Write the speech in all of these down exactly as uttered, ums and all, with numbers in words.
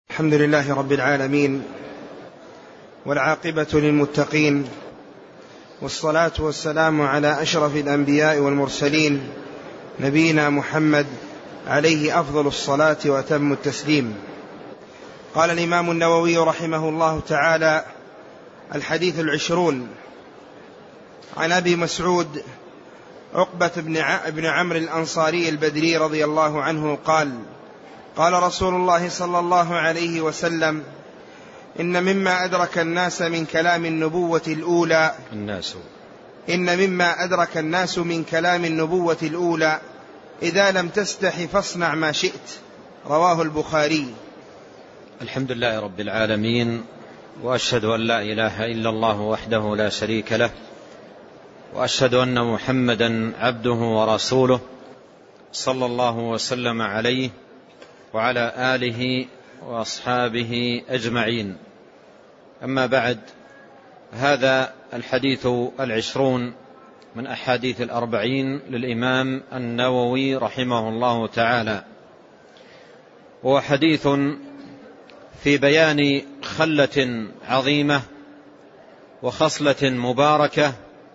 الحمد لله رب العالمين، والعاقبة للمتقين، والصلاة والسلام على أشرف الأنبياء والمرسلين، نبينا محمد عليه أفضل الصلاة وأتم التسليم. قال الإمام النووي رحمه الله تعالى: الحديث العشرون عن أبي مسعود عقبة بن عمرو الأنصاري البدري رضي الله عنه قال: قال رسول الله صلى الله عليه وسلم: إن مما أدرك الناس من كلام النبوة الأولى الناس إن مما أدرك الناس من كلام النبوة الأولى إذا لم تستح فاصنع ما شئت. رواه البخاري. الحمد لله رب العالمين، وأشهد أن لا إله إلا الله وحده لا شريك له، وأشهد أن محمدا عبده ورسوله، صلى الله وسلم عليه وعلى آله وأصحابه أجمعين. أما بعد، هذا الحديث العشرون من أحاديث الأربعين للإمام النووي رحمه الله تعالى، وهو حديث في بيان خلة عظيمة وخصلة مباركة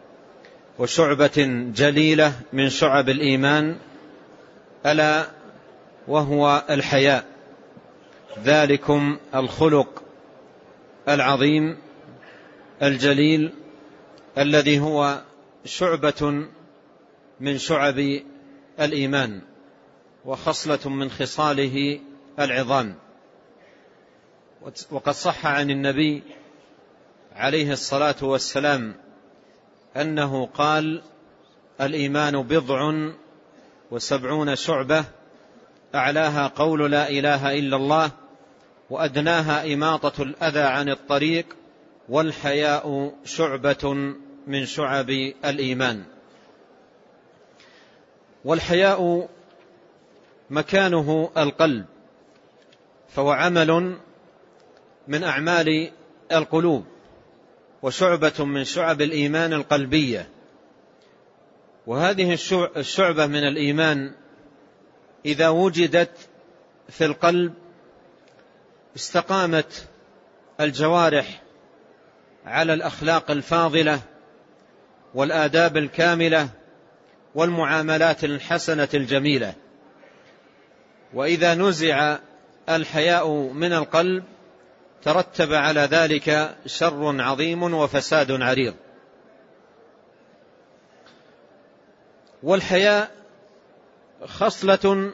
وشعبة جليلة من شعب الإيمان، ألا وهو الحياء، ذلكم الخلق العظيم الجليل الذي هو شعبة من شعب الإيمان وخصلة من خصاله العظام. وقد صح عن النبي عليه الصلاة والسلام أنه قال: الإيمان بضع وسبعون شعبة، أعلاها قول لا إله إلا الله، وأدناها إماطة الأذى عن الطريق، والحياء شعبة من شعب الإيمان. والحياء مكانه القلب، فهو عمل من أعمال القلوب، وشعبة من شعب الإيمان القلبية. وهذه الشعبة من الإيمان إذا وجدت في القلب استقامت الجوارح على الأخلاق الفاضلة والآداب الكاملة والمعاملات الحسنة الجميلة. وإذا نزع الحياء من القلب ترتب على ذلك شر عظيم وفساد عريض. والحياء خصلة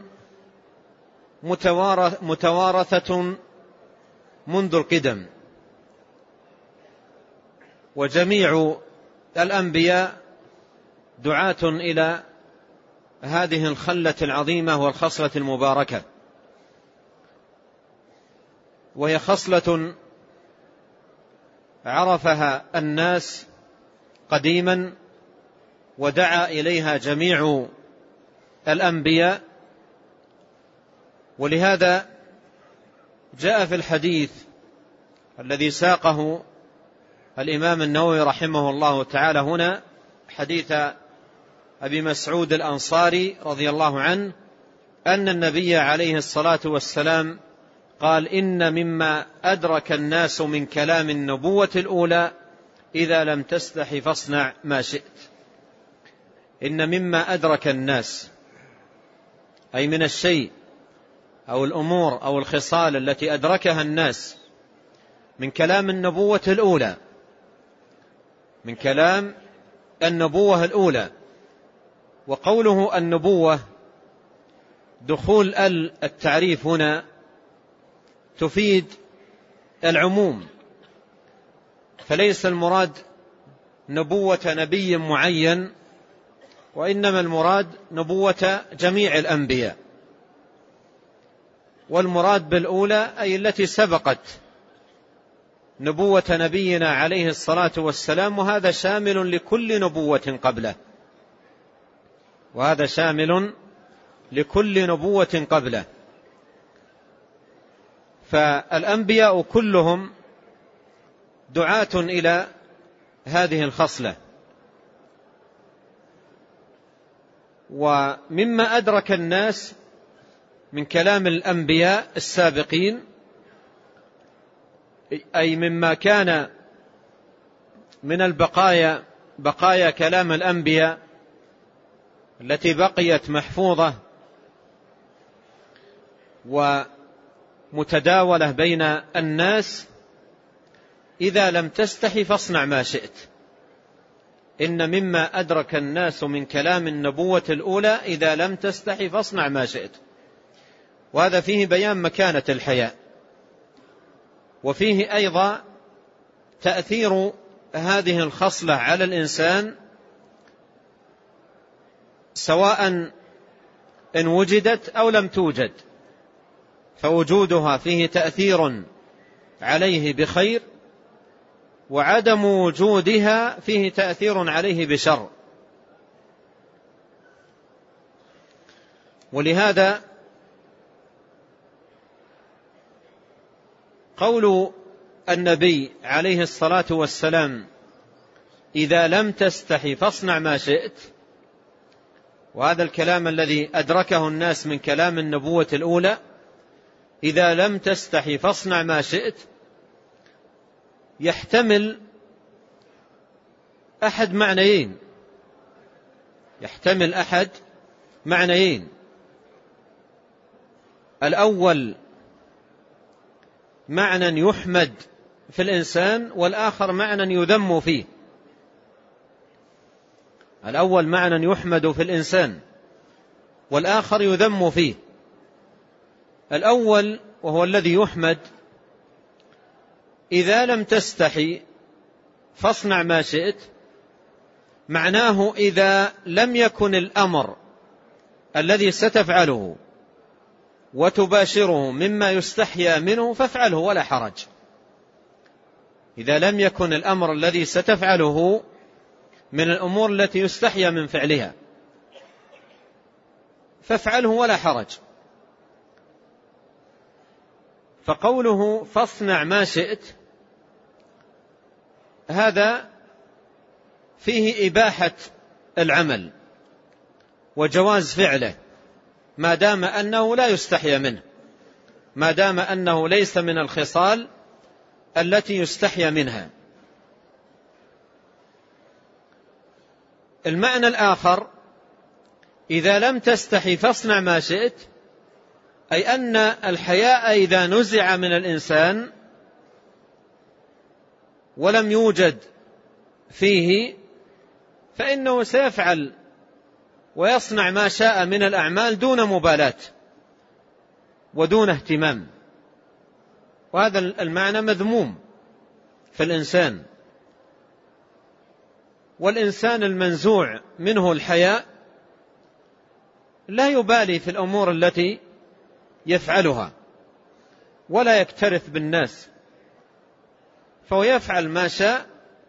متوارثة منذ القدم، وجميع الأنبياء دعاة إلى هذه الخلة العظيمة والخصلة المباركة، وهي خصلة عرفها الناس قديما ودعا إليها جميع الأنبياء. ولهذا جاء في الحديث الذي ساقه الإمام النووي رحمه الله تعالى هنا، حديث أبي مسعود الأنصاري رضي الله عنه، أن النبي عليه الصلاة والسلام قال: إن مما أدرك الناس من كلام النبوة الأولى إذا لم تستح فاصنع ما شئت. إن مما أدرك الناس، أي من الشيء أو الأمور أو الخصال التي أدركها الناس من كلام النبوة الأولى، من كلام النبوة الأولى. وقوله النبوة دخول التعريف هنا تفيد العموم، فليس المراد نبوة نبي معين، وإنما المراد نبوة جميع الأنبياء. والمراد بالأولى أي التي سبقت نبوة نبينا عليه الصلاة والسلام، وهذا شامل لكل نبوة قبله، وهذا شامل لكل نبوة قبله. فالأنبياء كلهم دعاة إلى هذه الخصلة. ومما أدرك الناس من كلام الأنبياء السابقين أي مما كان من البقايا بقايا كلام الأنبياء التي بقيت محفوظة ومتداولة بين الناس: إذا لم تستحي فاصنع ما شئت. إن مما أدرك الناس من كلام النبوة الأولى: إذا لم تستحي فاصنع ما شئت. وهذا فيه بيان مكانة الحياء، وفيه أيضا تأثير هذه الخصلة على الإنسان، سواء إن وجدت أو لم توجد، فوجودها فيه تأثير عليه بخير، وعدم وجودها فيه تأثير عليه بشر. ولهذا قول النبي عليه الصلاة والسلام: إذا لم تستحي فاصنع ما شئت، وهذا الكلام الذي أدركه الناس من كلام النبوة الأولى: إذا لم تستحي فاصنع ما شئت، يحتمل أحد معنيين يحتمل أحد معنيين الأول معنى يحمد في الإنسان، والآخر معنى يذم فيه. الأول معنى يحمد في الإنسان، والآخر يذم فيه. الأول وهو الذي يحمد: إذا لم تستحي فاصنع ما شئت، معناه إذا لم يكن الأمر الذي ستفعله وتباشره مما يستحيا منه فافعله ولا حرج. إذا لم يكن الأمر الذي ستفعله من الأمور التي يستحيا من فعلها فافعله ولا حرج. فقوله فاصنع ما شئت هذا فيه إباحة العمل وجواز فعله، ما دام أنه لا يستحيا منه، ما دام أنه ليس من الخصال التي يستحيا منها. المعنى الآخر: إذا لم تستحي فاصنع ما شئت، أي أن الحياء إذا نزع من الإنسان ولم يوجد فيه فإنه سيفعل ويصنع ما شاء من الأعمال دون مبالاة ودون اهتمام. وهذا المعنى مذموم في الإنسان. والإنسان المنزوع منه الحياء لا يبالي في الأمور التي يفعلها ولا يكترث بالناس، فهو يفعل ما شاء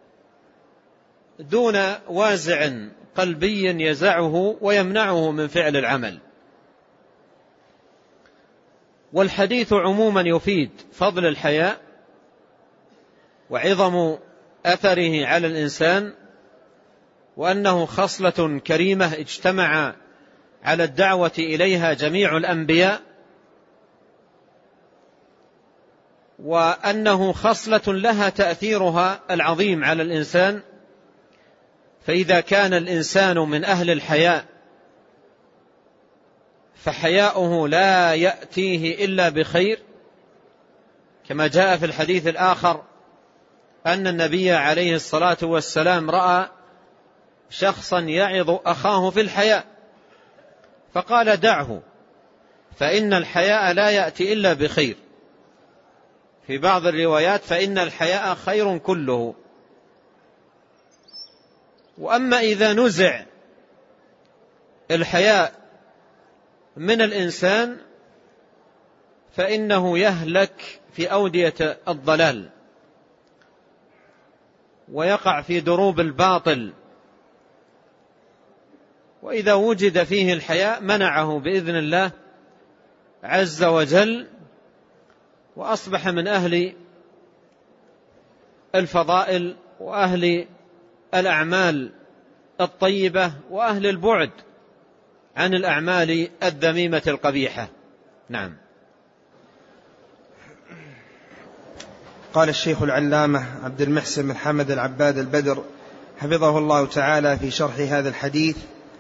دون وازع قلبي يزعه ويمنعه من فعل العمل. والحديث عموما يفيد فضل الحياء وعظم أثره على الإنسان، وأنه خصلة كريمة اجتمع على الدعوة إليها جميع الأنبياء، وأنه خصلة لها تأثيرها العظيم على الإنسان. فإذا كان الإنسان من أهل الحياء فحياؤه لا يأتيه إلا بخير، كما جاء في الحديث الآخر أن النبي عليه الصلاة والسلام رأى شخصا يعظ أخاه في الحياء فقال: دعه فإن الحياء لا يأتي إلا بخير. في بعض الروايات: فإن الحياء خير كله. وأما إذا نزع الحياء من الإنسان فإنه يهلك في أودية الضلال ويقع في دروب الباطل. وإذا وجد فيه الحياء منعه بإذن الله عز وجل، وأصبح من أهل الفضائل وأهل الأعمال الطيبة وأهل البعد عن الأعمال الذميمة القبيحة. نعم. قال الشيخ العلامة عبد المحسن بن حمد العباد البدر حفظه الله تعالى في شرح هذا الحديث: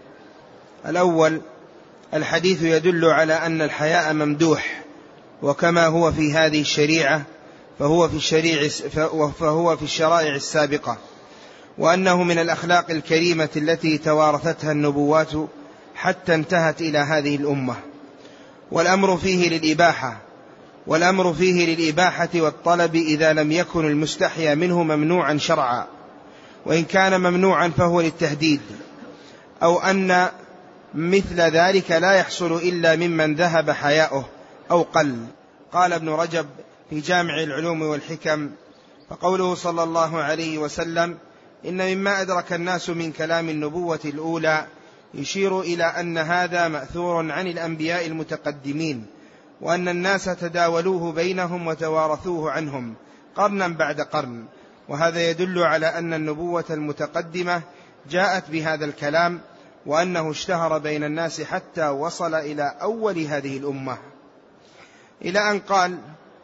الأول، الحديث يدل على أن الحياء ممدوح، وكما هو في هذه الشريعة فهو في الشريعة فهو في الشرائع السابقة، وأنه من الأخلاق الكريمة التي توارثتها النبوات حتى انتهت إلى هذه الأمة. والأمر فيه للإباحة والأمر فيه للإباحة والطلب إذا لم يكن المستحيا منه ممنوعا شرعا، وإن كان ممنوعا فهو للتهديد، أو أن مثل ذلك لا يحصل إلا ممن ذهب حياؤه أو قل. قال ابن رجب في جامع العلوم والحكم: فقوله صلى الله عليه وسلم: إن مما أدرك الناس من كلام النبوة الأولى يشير إلى أن هذا مأثور عن الأنبياء المتقدمين، وأن الناس تداولوه بينهم وتوارثوه عنهم قرنا بعد قرن، وهذا يدل على أن النبوة المتقدمة جاءت بهذا الكلام، وأنه اشتهر بين الناس حتى وصل إلى أول هذه الأمة، إلى أن قال: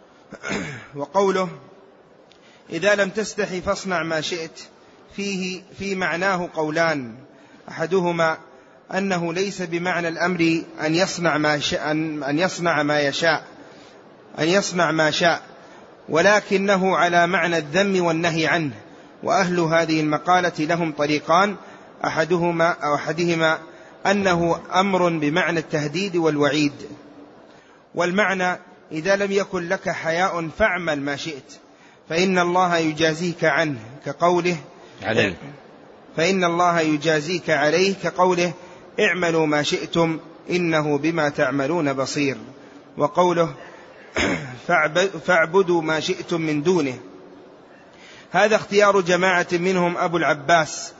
وقوله: إذا لم تستحي فاصنع ما شئت، فيه في معناه قولان: أحدهما أنه ليس بمعنى الأمر أن يصنع ما شاء أن يصنع ما يشاء أن يصنع ما شاء ولكنه على معنى الذم والنهي عنه، وأهل هذه المقالة لهم طريقان: أحدهما أو أحدهما أنه أمر بمعنى التهديد والوعيد، والمعنى: إذا لم يكن لك حياء فاعمل ما شئت فإن الله يجازيك عنه، كقوله عليه فإن الله يجازيك عليه كقوله: اعملوا ما شئتم إنه بما تعملون بصير، وقوله: فاعبدوا ما شئتم من دونه. هذا اختيار جماعة منهم أبو العباس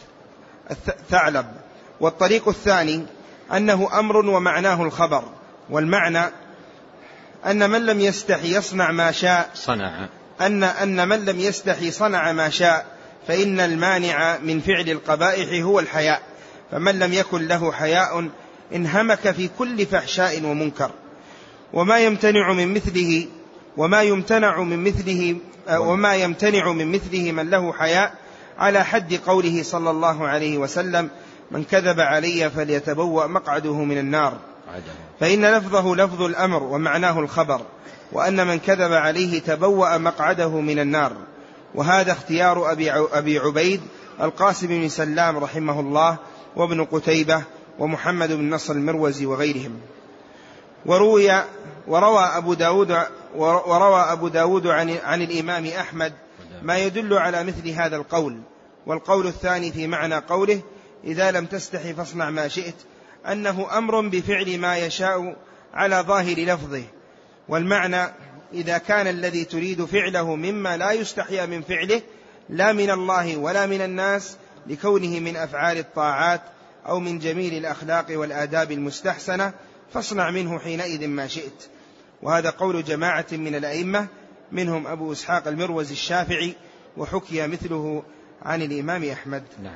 الثعلب. والطريق الثاني أنه أمر ومعناه الخبر، والمعنى أن من لم يستحي يصنع ما شاء صنع أن أن من لم يستحي صنع ما شاء، فإن المانع من فعل القبائح هو الحياء، فمن لم يكن له حياء انهمك في كل فحشاء ومنكر، وما يمتنع من مثله وما يمتنع من مثله وما يمتنع من مثله من له حياء، على حد قوله صلى الله عليه وسلم: من كذب علي فليتبوأ مقعده من النار، فإن لفظه لفظ الأمر ومعناه الخبر، وأن من كذب عليه تبوأ مقعده من النار. وهذا اختيار أبي عبيد القاسم بن سلام رحمه الله، وابن قتيبة، ومحمد بن نصر المروزي وغيرهم. وروي وروى أبو داود, وروى أبو داود عن, عن الإمام أحمد ما يدل على مثل هذا القول. والقول الثاني في معنى قوله: إذا لم تستحي فاصنع ما شئت، أنه أمر بفعل ما يشاء على ظاهر لفظه، والمعنى: إذا كان الذي تريد فعله مما لا يستحيا من فعله، لا من الله ولا من الناس، لكونه من أفعال الطاعات أو من جميل الأخلاق والآداب المستحسنة، فاصنع منه حينئذ ما شئت. وهذا قول جماعة من الأئمة، منهم أبو إسحاق المروزي الشافعي، وحكي مثله عن الإمام أحمد. نعم.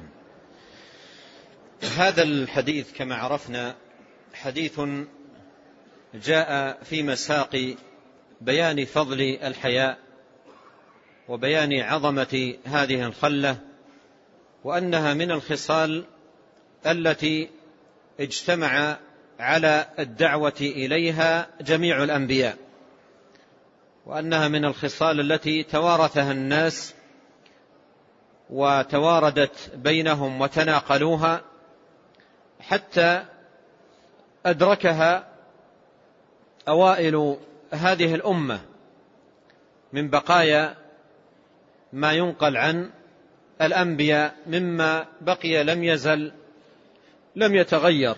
هذا الحديث كما عرفنا حديث جاء في مساق بيان فضل الحياء، وبيان عظمة هذه الخلة، وأنها من الخصال التي اجتمع على الدعوة إليها جميع الأنبياء، وأنها من الخصال التي توارثها الناس وتواردت بينهم وتناقلوها حتى أدركها أوائل هذه الأمة من بقايا ما ينقل عن الأنبياء مما بقي لم يزل لم يتغير.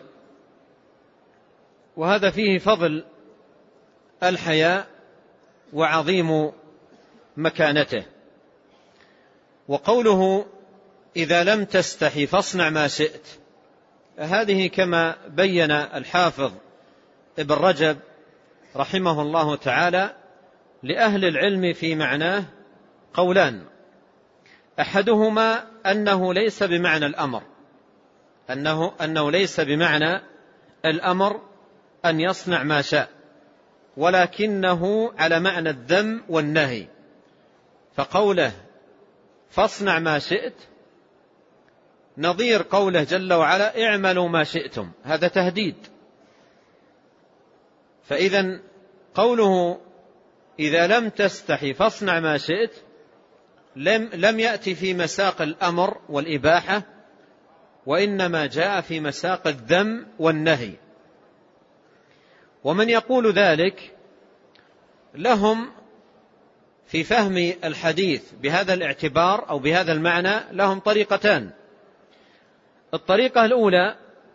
وهذا فيه فضل الحياء وعظيم مكانته. وقوله: إذا لم تستحي فاصنع ما شئت، هذه كما بين الحافظ ابن رجب رحمه الله تعالى لأهل العلم في معناه قولان: أحدهما أنه ليس بمعنى الأمر أنه, أنه ليس بمعنى الأمر أن يصنع ما شاء، ولكنه على معنى الذم والنهي، فقوله فاصنع ما شئت نظير قوله جل وعلا اعملوا ما شئتم، هذا تهديد. فإذا قوله إذا لم تستحي فاصنع ما شئت لم, لم يأتي في مساق الأمر والإباحة، وإنما جاء في مساق الذم والنهي. ومن يقول ذلك لهم في فهم الحديث بهذا الاعتبار أو بهذا المعنى لهم طريقتان. الطريقة الأولى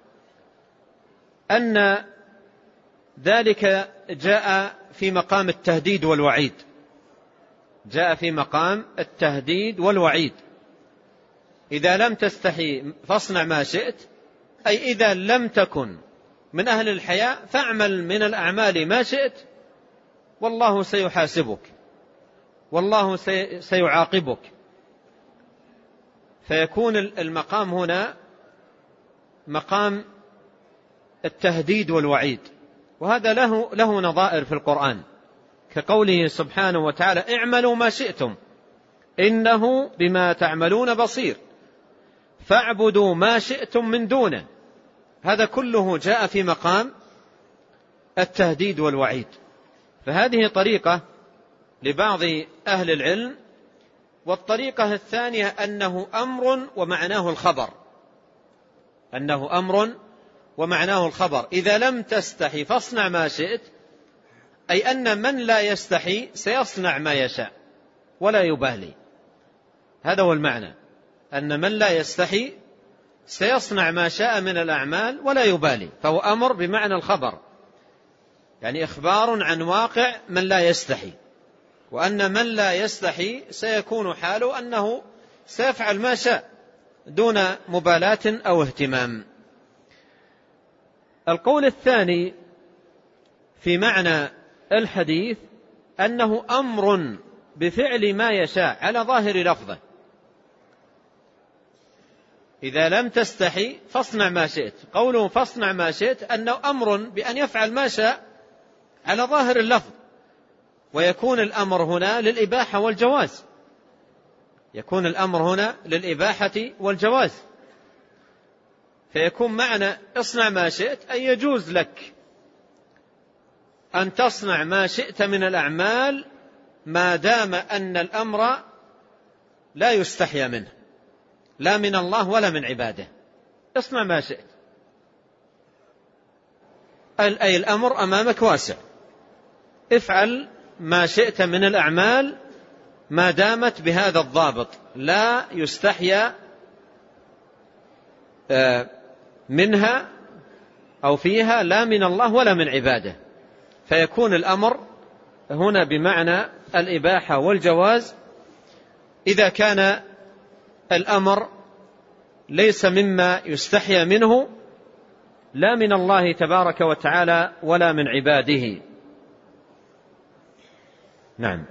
أن ذلك جاء في مقام التهديد والوعيد، جاء في مقام التهديد والوعيد. إذا لم تستحي فاصنع ما شئت، أي إذا لم تكن من أهل الحياء فاعمل من الأعمال ما شئت والله سيحاسبك والله سيعاقبك. فيكون المقام هنا مقام التهديد والوعيد، وهذا له, له نظائر في القرآن كقوله سبحانه وتعالى اعملوا ما شئتم إنه بما تعملون بصير فاعبدوا ما شئتم من دونه. هذا كله جاء في مقام التهديد والوعيد. فهذه طريقة لبعض أهل العلم. والطريقة الثانية أنه أمر ومعناه الخبر، أنه أمر ومعناه الخبر. إذا لم تستحي فاصنع ما شئت، أي أن من لا يستحي سيصنع ما يشاء ولا يبالي. هذا هو المعنى، أن من لا يستحي سيصنع ما شاء من الأعمال ولا يبالي. فهو أمر بمعنى الخبر، يعني إخبار عن واقع من لا يستحي، وأن من لا يستحي سيكون حاله أنه سيفعل ما شاء دون مبالاة أو اهتمام. القول الثاني في معنى الحديث أنه أمر بفعل ما يشاء على ظاهر لفظه. إذا لم تستحي فاصنع ما شئت، قوله فاصنع ما شئت أنه أمر بأن يفعل ما شاء على ظاهر اللفظ، ويكون الأمر هنا للإباحة والجواز، يكون الأمر هنا للإباحة والجواز. فيكون معنى اصنع ما شئت أي يجوز لك أن تصنع ما شئت من الأعمال ما دام أن الأمر لا يستحيا منه، لا من الله ولا من عباده. اصنع ما شئت، أي الأمر أمامك واسع، افعل ما شئت من الأعمال ما دامت بهذا الضابط، لا يستحيا منها أو فيها لا من الله ولا من عباده. فيكون الأمر هنا بمعنى الإباحة والجواز إذا كان الأمر ليس مما يستحيا منه لا من الله تبارك وتعالى ولا من عباده. نعم.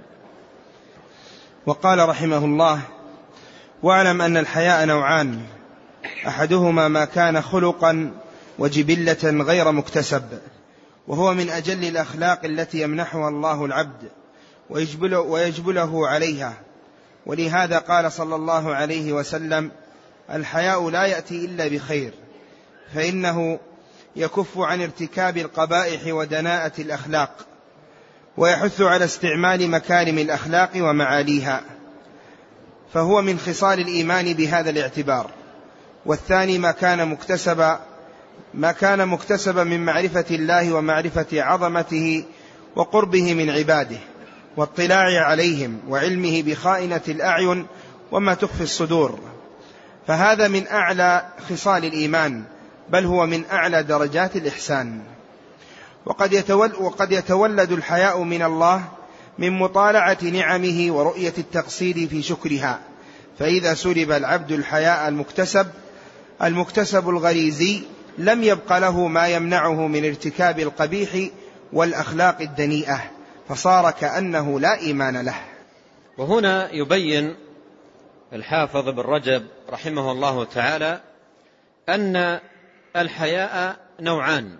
وقال رحمه الله: واعلم أن الحياء نوعان، أحدهما ما كان خلقا وجبلة غير مكتسب، وهو من أجل الأخلاق التي يمنحها الله العبد ويجبله, ويجبله عليها. ولهذا قال صلى الله عليه وسلم: الحياء لا يأتي إلا بخير، فإنه يكف عن ارتكاب القبائح ودناءة الأخلاق، ويحث على استعمال مكارم الأخلاق ومعاليها، فهو من خصال الإيمان بهذا الاعتبار. والثاني ما كان مكتسبا ما كان مكتسبا من معرفة الله ومعرفة عظمته وقربه من عباده واطلاع عليهم وعلمه بخائنة الأعين وما تخفي الصدور، فهذا من أعلى خصال الإيمان، بل هو من أعلى درجات الإحسان. وقد يتولد, وقد يتولد الحياء من الله من مطالعة نعمه ورؤية التقصير في شكرها. فإذا سلب العبد الحياء المكتسب المكتسب الغريزي لم يبق له ما يمنعه من ارتكاب القبيح والأخلاق الدنيئة، فصار كأنه لا إيمان له. وهنا يبين الحافظ بن رجب رحمه الله تعالى أن الحياء نوعان: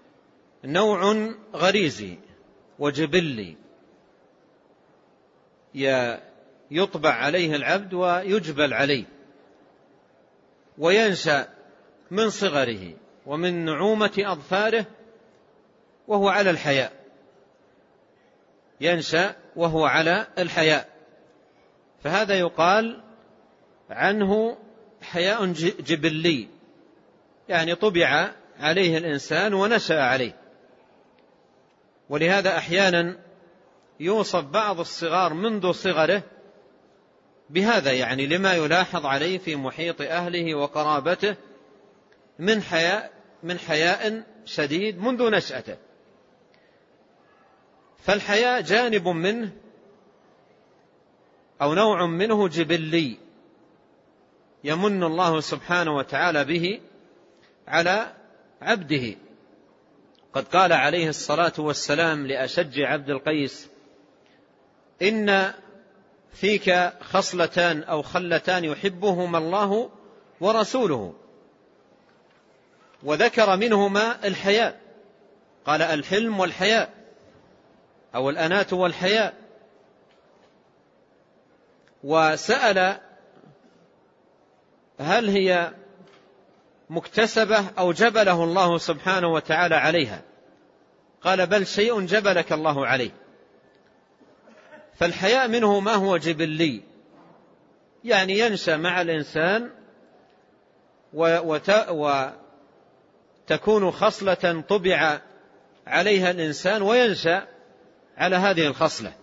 نوع غريزي وجبلي. يطبع عليه العبد ويجبل عليه، وينشأ من صغره ومن نعومة أظفاره وهو على الحياء، ينشأ وهو على الحياء، فهذا يقال عنه حياء جبلي، يعني طبع عليه الإنسان ونشأ عليه. ولهذا أحيانا يوصف بعض الصغار منذ صغره بهذا، يعني لما يلاحظ عليه في محيط أهله وقرابته من حياء من حياء شديد منذ نشأته. فالحياء جانب منه أو نوع منه جبلي يمن الله سبحانه وتعالى به على عبده. قد قال عليه الصلاة والسلام لأشج عبد القيس: إن فيك خصلتان أو خلتان يحبهما الله ورسوله، وذكر منهما الحياء، قال الحلم والحياء أو الأناة والحياء. وسأل هل هي مكتسبة أو جبله الله سبحانه وتعالى عليها؟ قال بل شيء جبلك الله عليه. فالحياء منه ما هو جبلي، يعني ينشأ مع الإنسان وتكون خصلة طبع عليها الإنسان وينشأ على هذه الخصلة،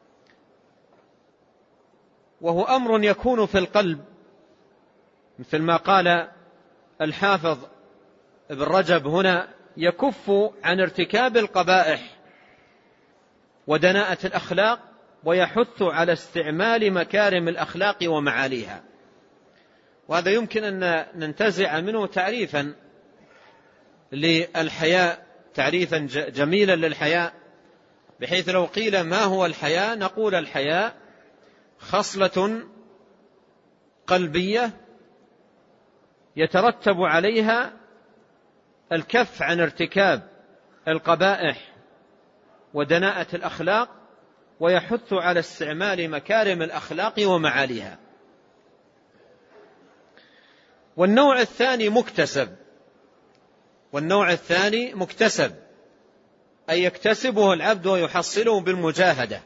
وهو أمر يكون في القلب، مثل ما قال الحافظ ابن رجب هنا: يكف عن ارتكاب القبائح ودناءة الأخلاق ويحث على استعمال مكارم الأخلاق ومعاليها. وهذا يمكن أن ننتزع منه تعريفا للحياء، تعريفا جميلا للحياء، بحيث لو قيل ما هو الحياء نقول الحياء خصلة قلبية يترتب عليها الكف عن ارتكاب القبائح ودناءة الأخلاق، ويحث على استعمال مكارم الأخلاق ومعاليها. والنوع الثاني مكتسب، والنوع الثاني مكتسب أي يكتسبه العبد ويحصله بالمجاهدة،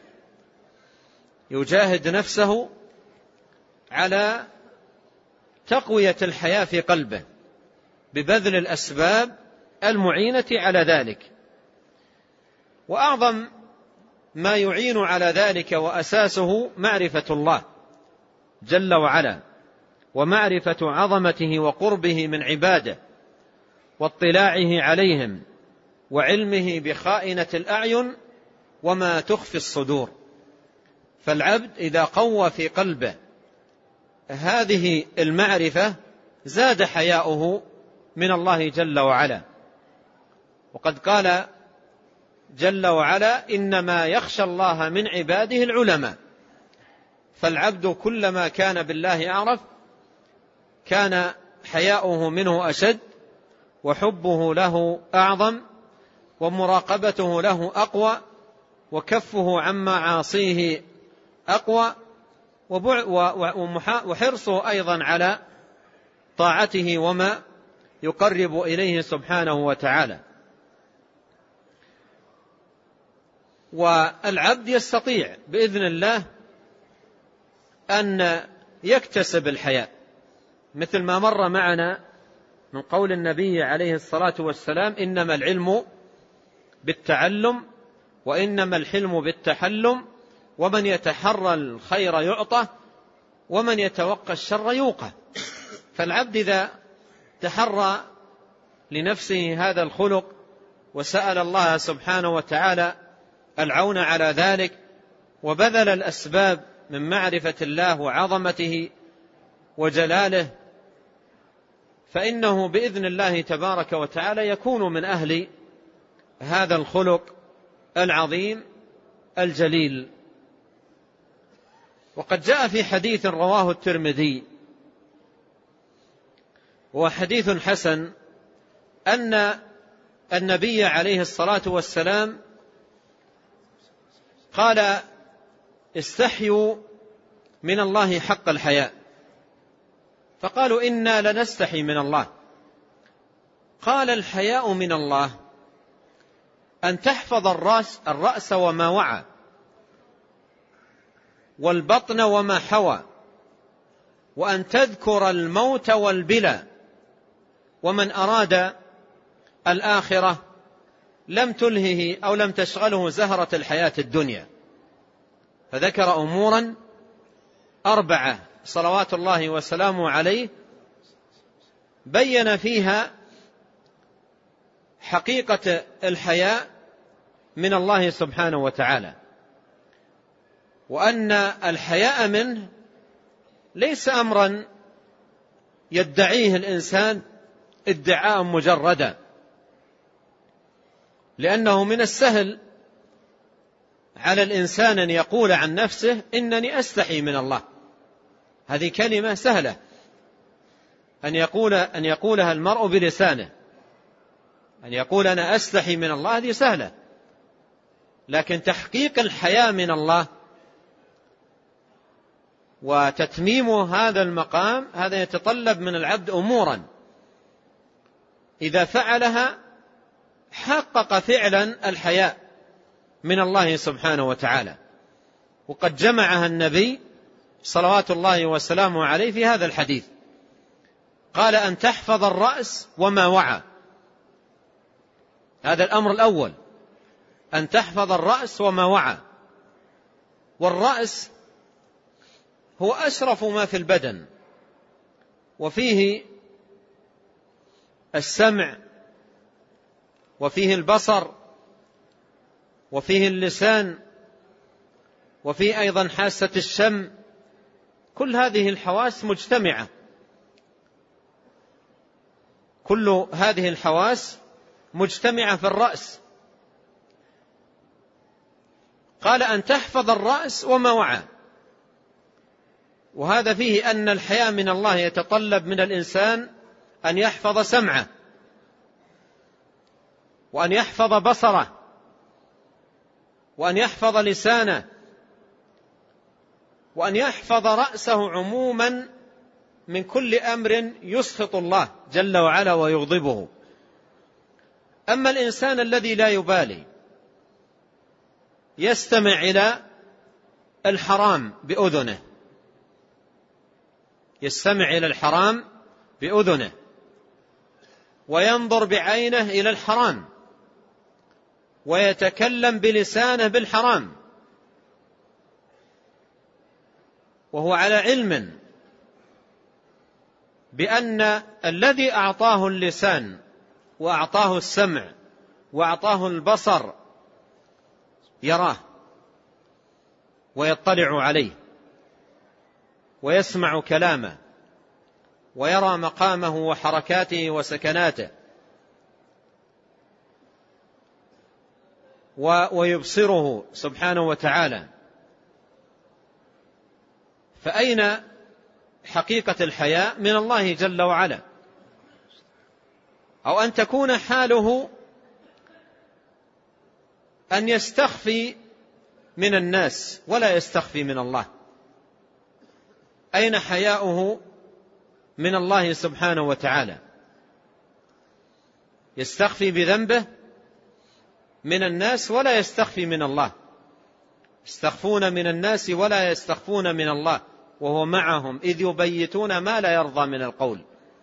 يجاهد نفسه على تقوية الحياة في قلبه ببذل الأسباب المعينة على ذلك. وأعظم ما يعين على ذلك وأساسه معرفة الله جل وعلا، ومعرفة عظمته وقربه من عباده، واطلاعه عليهم، وعلمه بخائنة الأعين وما تخفي الصدور. فالعبد إذا قوى في قلبه هذه المعرفة زاد حياؤه من الله جل وعلا. وقد قال جل وعلا: إنما يخشى الله من عباده العلماء. فالعبد كلما كان بالله أعرف كان حياؤه منه أشد، وحبه له أعظم، ومراقبته له أقوى، وكفه عن معاصيه أقوى، وحرصه أيضا على طاعته وما يقرب إليه سبحانه وتعالى. والعبد يستطيع بإذن الله أن يكتسب الحياء، مثل ما مر معنا من قول النبي عليه الصلاة والسلام: إنما العلم بالتعلم وإنما الحلم بالتحلم، ومن يتحرى الخير يعطى ومن يتوقى الشر يوقى. فالعبد إذا تحرى لنفسه هذا الخلق وسأل الله سبحانه وتعالى العون على ذلك، وبذل الأسباب من معرفة الله وعظمته وجلاله، فإنه بإذن الله تبارك وتعالى يكون من أهل هذا الخلق العظيم الجليل. وقد جاء في حديث رواه الترمذي وهو حديث حسن أن النبي عليه الصلاة والسلام قال استحيوا من الله حق الحياء، فقالوا إنا لنستحي من الله. قال الحياء من الله أن تحفظ الرأس, الرأس وما وعى، والبطن وما حوى، وأن تذكر الموت والبلى، ومن أراد الآخرة لم تلهه أو لم تشغله زهرة الحياة الدنيا. فذكر أمورا أربعة صلوات الله وسلامه عليه بين فيها حقيقة الحياء من الله سبحانه وتعالى، وأن الحياء منه ليس أمرا يدعيه الإنسان ادعاء مجردا، لأنه من السهل على الإنسان أن يقول عن نفسه إنني أستحي من الله. هذه كلمة سهلة أن يقول أن يقولها المرء بلسانه، أن يقول أنا أستحي من الله، هذه سهلة. لكن تحقيق الحياء من الله وتتميم هذا المقام هذا يتطلب من العبد أمورا إذا فعلها حقق فعلا الحياء من الله سبحانه وتعالى. وقد جمعها النبي صلوات الله وسلامه عليه في هذا الحديث، قال أن تحفظ الرأس وما وعى. هذا الأمر الأول، أن تحفظ الرأس وما وعى. والرأس هو أشرف ما في البدن، وفيه السمع، وفيه البصر، وفيه اللسان، وفيه أيضا حاسة الشم. كل هذه الحواس مجتمعة، كل هذه الحواس مجتمعة في الرأس. قال أن تحفظ الرأس وما وعى، وهذا فيه أن الحياء من الله يتطلب من الإنسان أن يحفظ سمعه، وأن يحفظ بصره، وأن يحفظ لسانه، وأن يحفظ رأسه عموما من كل أمر يسخط الله جل وعلا ويغضبه. أما الإنسان الذي لا يبالي يستمع إلى الحرام بأذنه، يستمع إلى الحرام بأذنه، وينظر بعينه إلى الحرام، ويتكلم بلسانه بالحرام، وهو على علم بأن الذي أعطاه اللسان وأعطاه السمع وأعطاه البصر يراه ويطلع عليه ويسمع كلامه ويرى مقامه وحركاته وسكناته ويبصره سبحانه وتعالى. فأين حقيقة الحياء من الله جل وعلا؟ أو أن تكون حاله أن يستخفي من الناس ولا يستخفي من الله. أين حياؤه من الله سبحانه وتعالى؟ يستخفي بذنبه من الناس ولا يستخفي من الله. يستخفون من الناس ولا يستخفون من الله، وهو معهم إذ يبيتون ما لا يرضى من القول.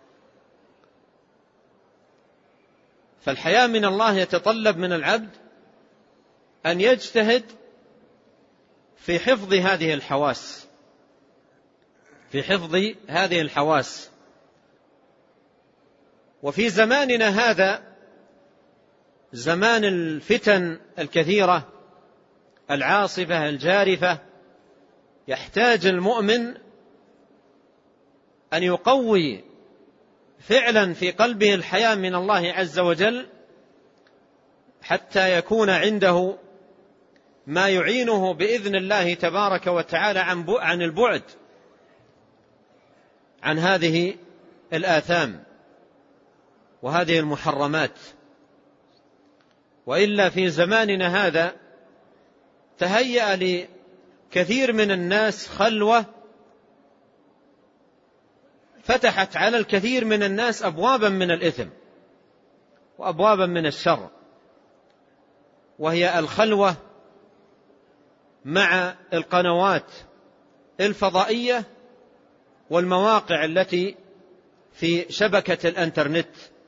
فالحياء من الله يتطلب من العبد أن يجتهد في حفظ هذه الحواس، في حفظ هذه الحواس. وفي زماننا هذا، زمان الفتن الكثيرة العاصفة الجارفة، يحتاج المؤمن أن يقوي فعلا في قلبه الحياء من الله عز وجل، حتى يكون عنده ما يعينه بإذن الله تبارك وتعالى عن البعد عن هذه الآثام وهذه المحرمات. وإلا في زماننا هذا تهيأ كثير من الناس خلوة فتحت على الكثير من الناس أبوابا من الإثم وأبوابا من الشر، وهي الخلوة مع القنوات الفضائية والمواقع التي في شبكة الانترنت.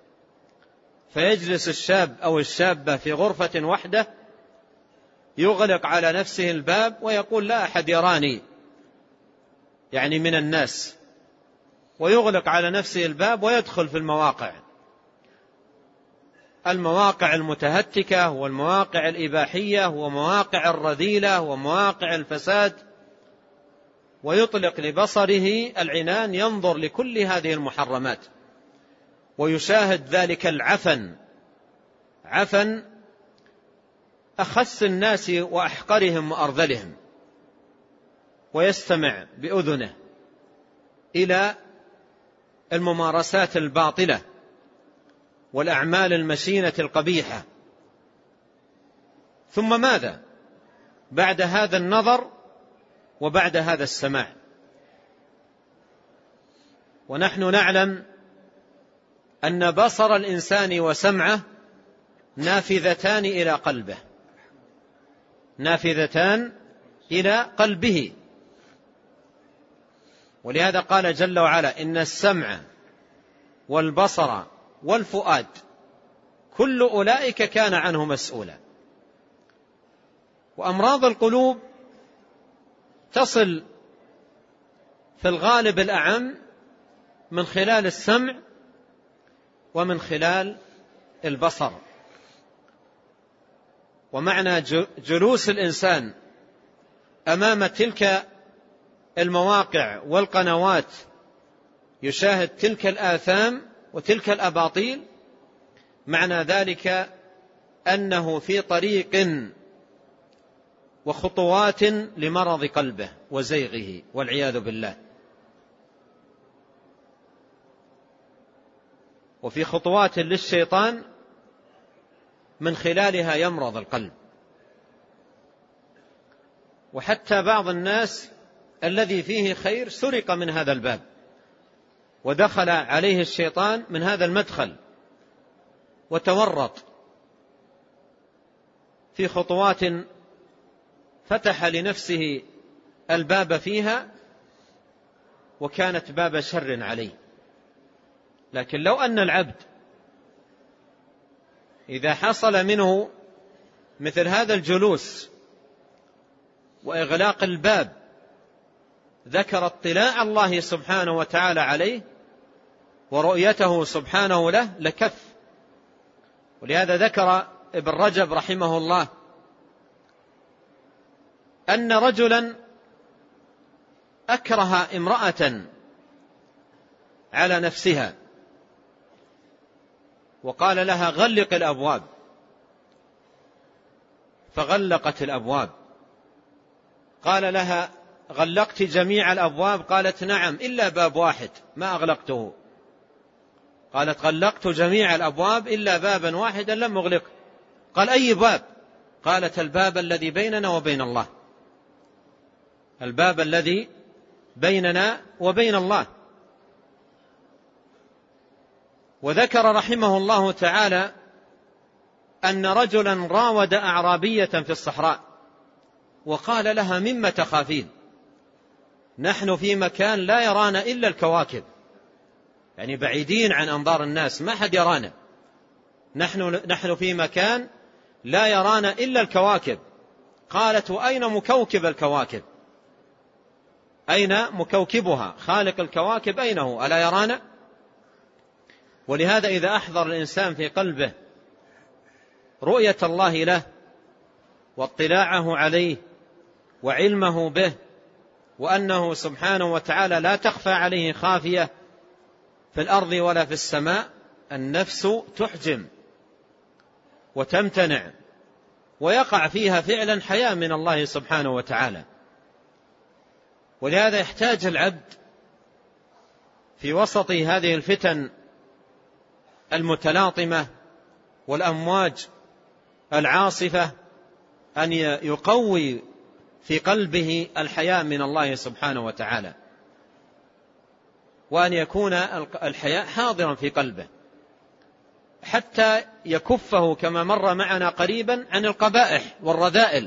فيجلس الشاب أو الشابة في غرفة وحده، يغلق على نفسه الباب ويقول لا أحد يراني، يعني من الناس، ويغلق على نفسه الباب ويدخل في المواقع المواقع المتهتكة والمواقع الإباحية ومواقع الرذيلة ومواقع الفساد، ويطلق لبصره العنان ينظر لكل هذه المحرمات، ويشاهد ذلك العفن، عفن أخس الناس وأحقرهم وأرذلهم، ويستمع بأذنه إلى الممارسات الباطلة والأعمال المشينة القبيحة. ثم ماذا بعد هذا النظر وبعد هذا السماع؟ ونحن نعلم أن بصر الإنسان وسمعه نافذتان إلى قلبه، نافذتان إلى قلبه. ولهذا قال جل وعلا إن السمع والبصر والفؤاد كل أولئك كان عنه مسؤولا. وأمراض القلوب تصل في الغالب الأعم من خلال السمع ومن خلال البصر. ومعنى جلوس الإنسان أمام تلك المواقع والقنوات يشاهد تلك الآثام وتلك الأباطيل، معنى ذلك أنه في طريق وخطوات لمرض قلبه وزيغه والعياذ بالله، وفي خطوات للشيطان من خلالها يمرض القلب. وحتى بعض الناس الذي فيه خير سرق من هذا الباب، ودخل عليه الشيطان من هذا المدخل، وتورط في خطوات فتح لنفسه الباب فيها، وكانت باب شر عليه. لكن لو أن العبد إذا حصل منه مثل هذا الجلوس وإغلاق الباب ذكر اطلاع الله سبحانه وتعالى عليه ورؤيته سبحانه له لكف. ولهذا ذكر ابن رجب رحمه الله أن رجلا أكره امرأة على نفسها وقال لها غلق الأبواب، فغلقت الأبواب. قال لها غلقت جميع الأبواب؟ قالت نعم إلا باب واحد ما أغلقته. قالت غلقت جميع الأبواب إلا بابا واحدا لم أغلقه. قال أي باب؟ قالت الباب الذي بيننا وبين الله، الباب الذي بيننا وبين الله. وذكر رحمه الله تعالى أن رجلا راود أعرابية في الصحراء وقال لها مما تخافين؟ نحن في مكان لا يرانا إلا الكواكب، يعني بعيدين عن أنظار الناس ما حد يرانا، نحن, نحن في مكان لا يرانا إلا الكواكب. قالت وأين مكوكب الكواكب؟ أين مكوكبها؟ خالق الكواكب أين هو؟ ألا يرانا؟ ولهذا إذا أحضر الإنسان في قلبه رؤية الله له واطلاعه عليه وعلمه به، وأنه سبحانه وتعالى لا تخفى عليه خافية في الأرض ولا في السماء، النفس تحجم وتمتنع ويقع فيها فعلا حياء من الله سبحانه وتعالى. ولهذا يحتاج العبد في وسط هذه الفتن المتلاطمة والأمواج العاصفة أن يقوي في قلبه الحياء من الله سبحانه وتعالى، وأن يكون الحياء حاضرا في قلبه حتى يكفه كما مر معنا قريبا عن القبائح والرذائل،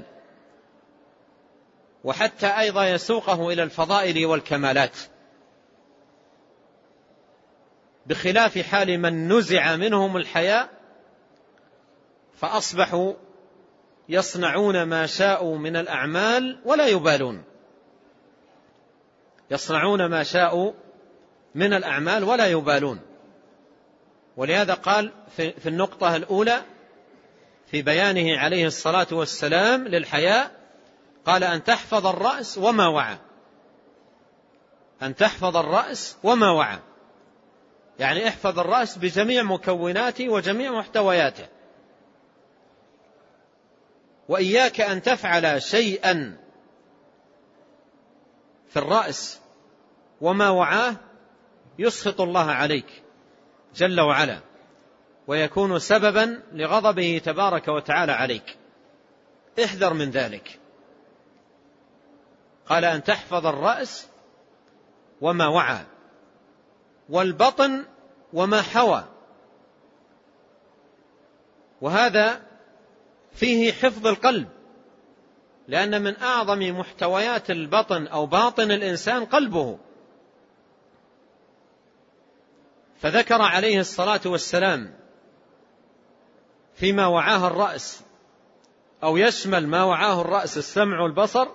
وحتى أيضا يسوقه إلى الفضائل والكمالات، بخلاف حال من نزع منهم الحياء فأصبحوا يصنعون ما شاءوا من الأعمال ولا يبالون، يصنعون ما شاءوا من الأعمال ولا يبالون. ولهذا قال في النقطة الأولى في بيانه عليه الصلاة والسلام للحياء، قال أن تحفظ الرأس وما وعى، أن تحفظ الرأس وما وعى، يعني احفظ الرأس بجميع مكوناته وجميع محتوياته، وإياك أن تفعل شيئا في الرأس وما وعاه يسخط الله عليك جل وعلا، ويكون سببا لغضبه تبارك وتعالى عليك، احذر من ذلك. قال أن تحفظ الرأس وما وعى، والبطن وما حوى، وهذا فيه حفظ القلب، لأن من أعظم محتويات البطن أو باطن الإنسان قلبه. فذكر عليه الصلاة والسلام فيما وعاه الرأس، أو يشمل ما وعاه الرأس السمع والبصر،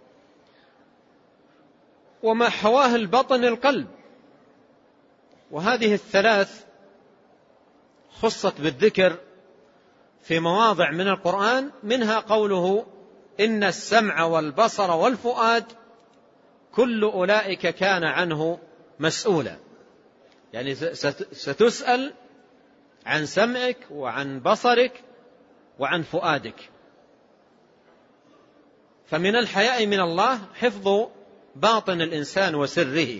وما حواه البطن القلب، وهذه الثلاث خصت بالذكر في مواضع من القرآن، منها قوله إن السمع والبصر والفؤاد كل أولئك كان عنه مسؤولا، يعني ستسأل عن سمعك وعن بصرك وعن فؤادك. فمن الحياء من الله حفظ باطن الإنسان وسره.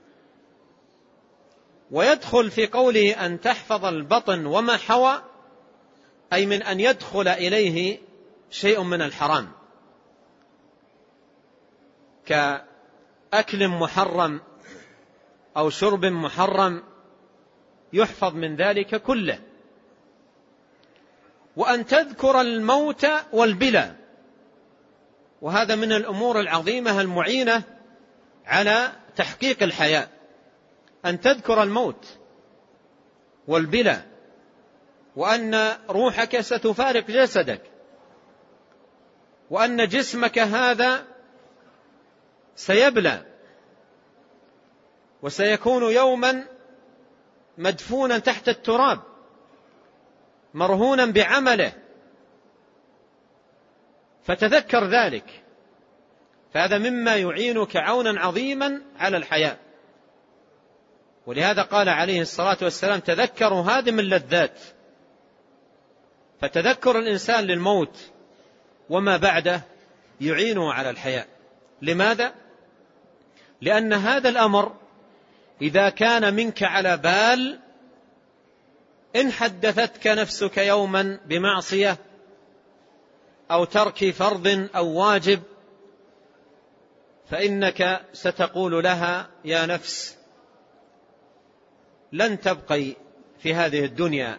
ويدخل في قوله أن تحفظ البطن وما حوى، أي من أن يدخل إليه شيء من الحرام كأكل محرم أو شرب محرم، يحفظ من ذلك كله. وأن تذكر الموت والبلى، وهذا من الأمور العظيمة المعينة على تحقيق الحياء، أن تذكر الموت والبلى، وأن روحك ستفارق جسدك، وأن جسمك هذا سيبلى وسيكون يوما مدفونا تحت التراب مرهونا بعمله، فتذكر ذلك، فهذا مما يعينك عونا عظيما على الحياة. ولهذا قال عليه الصلاة والسلام تذكروا هادم اللذات، فتذكر الإنسان للموت وما بعده يعينه على الحياة. لماذا؟ لأن هذا الأمر إذا كان منك على بال، إن حدثتك نفسك يوما بمعصية أو ترك فرض أو واجب، فإنك ستقول لها يا نفس لن تبقي في هذه الدنيا،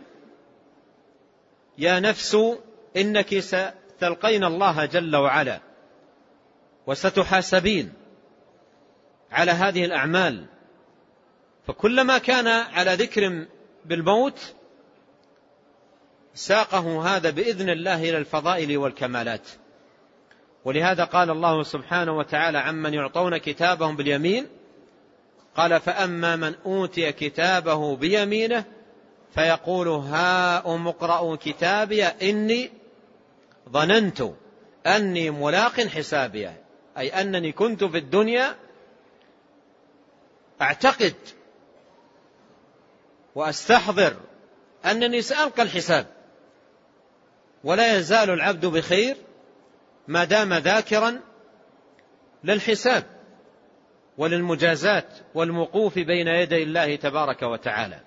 يا نفس إنك ستلقين الله جل وعلا وستحاسبين على هذه الأعمال. فكلما كان على ذكر بالموت ساقه هذا بإذن الله إلى الفضائل والكمالات. ولهذا قال الله سبحانه وتعالى عمن يعطون كتابهم باليمين، قال فأما من أوتي كتابه بيمينه فيقول هاؤم اقرءوا كتابي إني ظننت أني ملاق حسابي، أي أنني كنت في الدنيا أعتقد وأستحضر أنني سألقى الحساب. ولا يزال العبد بخير ما دام ذاكرا للحساب وللمجازات والوقوف بين يدي الله تبارك وتعالى.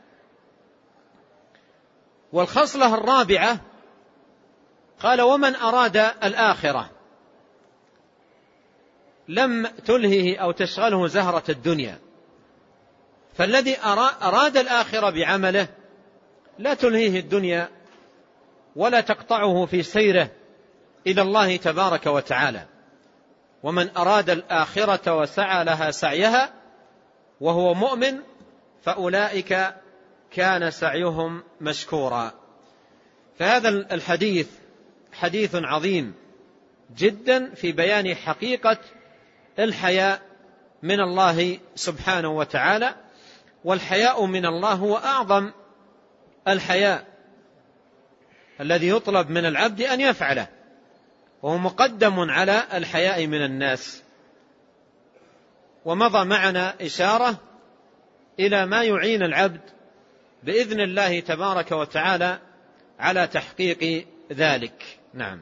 والخصلة الرابعة قال ومن أراد الآخرة، لم تلهه أو تشغله زهرة الدنيا. فالذي أراد الآخرة بعمله لا تلهيه الدنيا ولا تقطعه في سيره إلى الله تبارك وتعالى. ومن أراد الآخرة وسعى لها سعيها وهو مؤمن فأولئك كان سعيهم مشكورا. فهذا الحديث حديث عظيم جدا في بيان حقيقة الحياء من الله سبحانه وتعالى. والحياء من الله هو أعظم الحياء الذي يطلب من العبد أن يفعله، وهو مقدم على الحياء من الناس. ومضى معنا إشارة إلى ما يعين العبد بإذن الله تبارك وتعالى على تحقيق ذلك. نعم.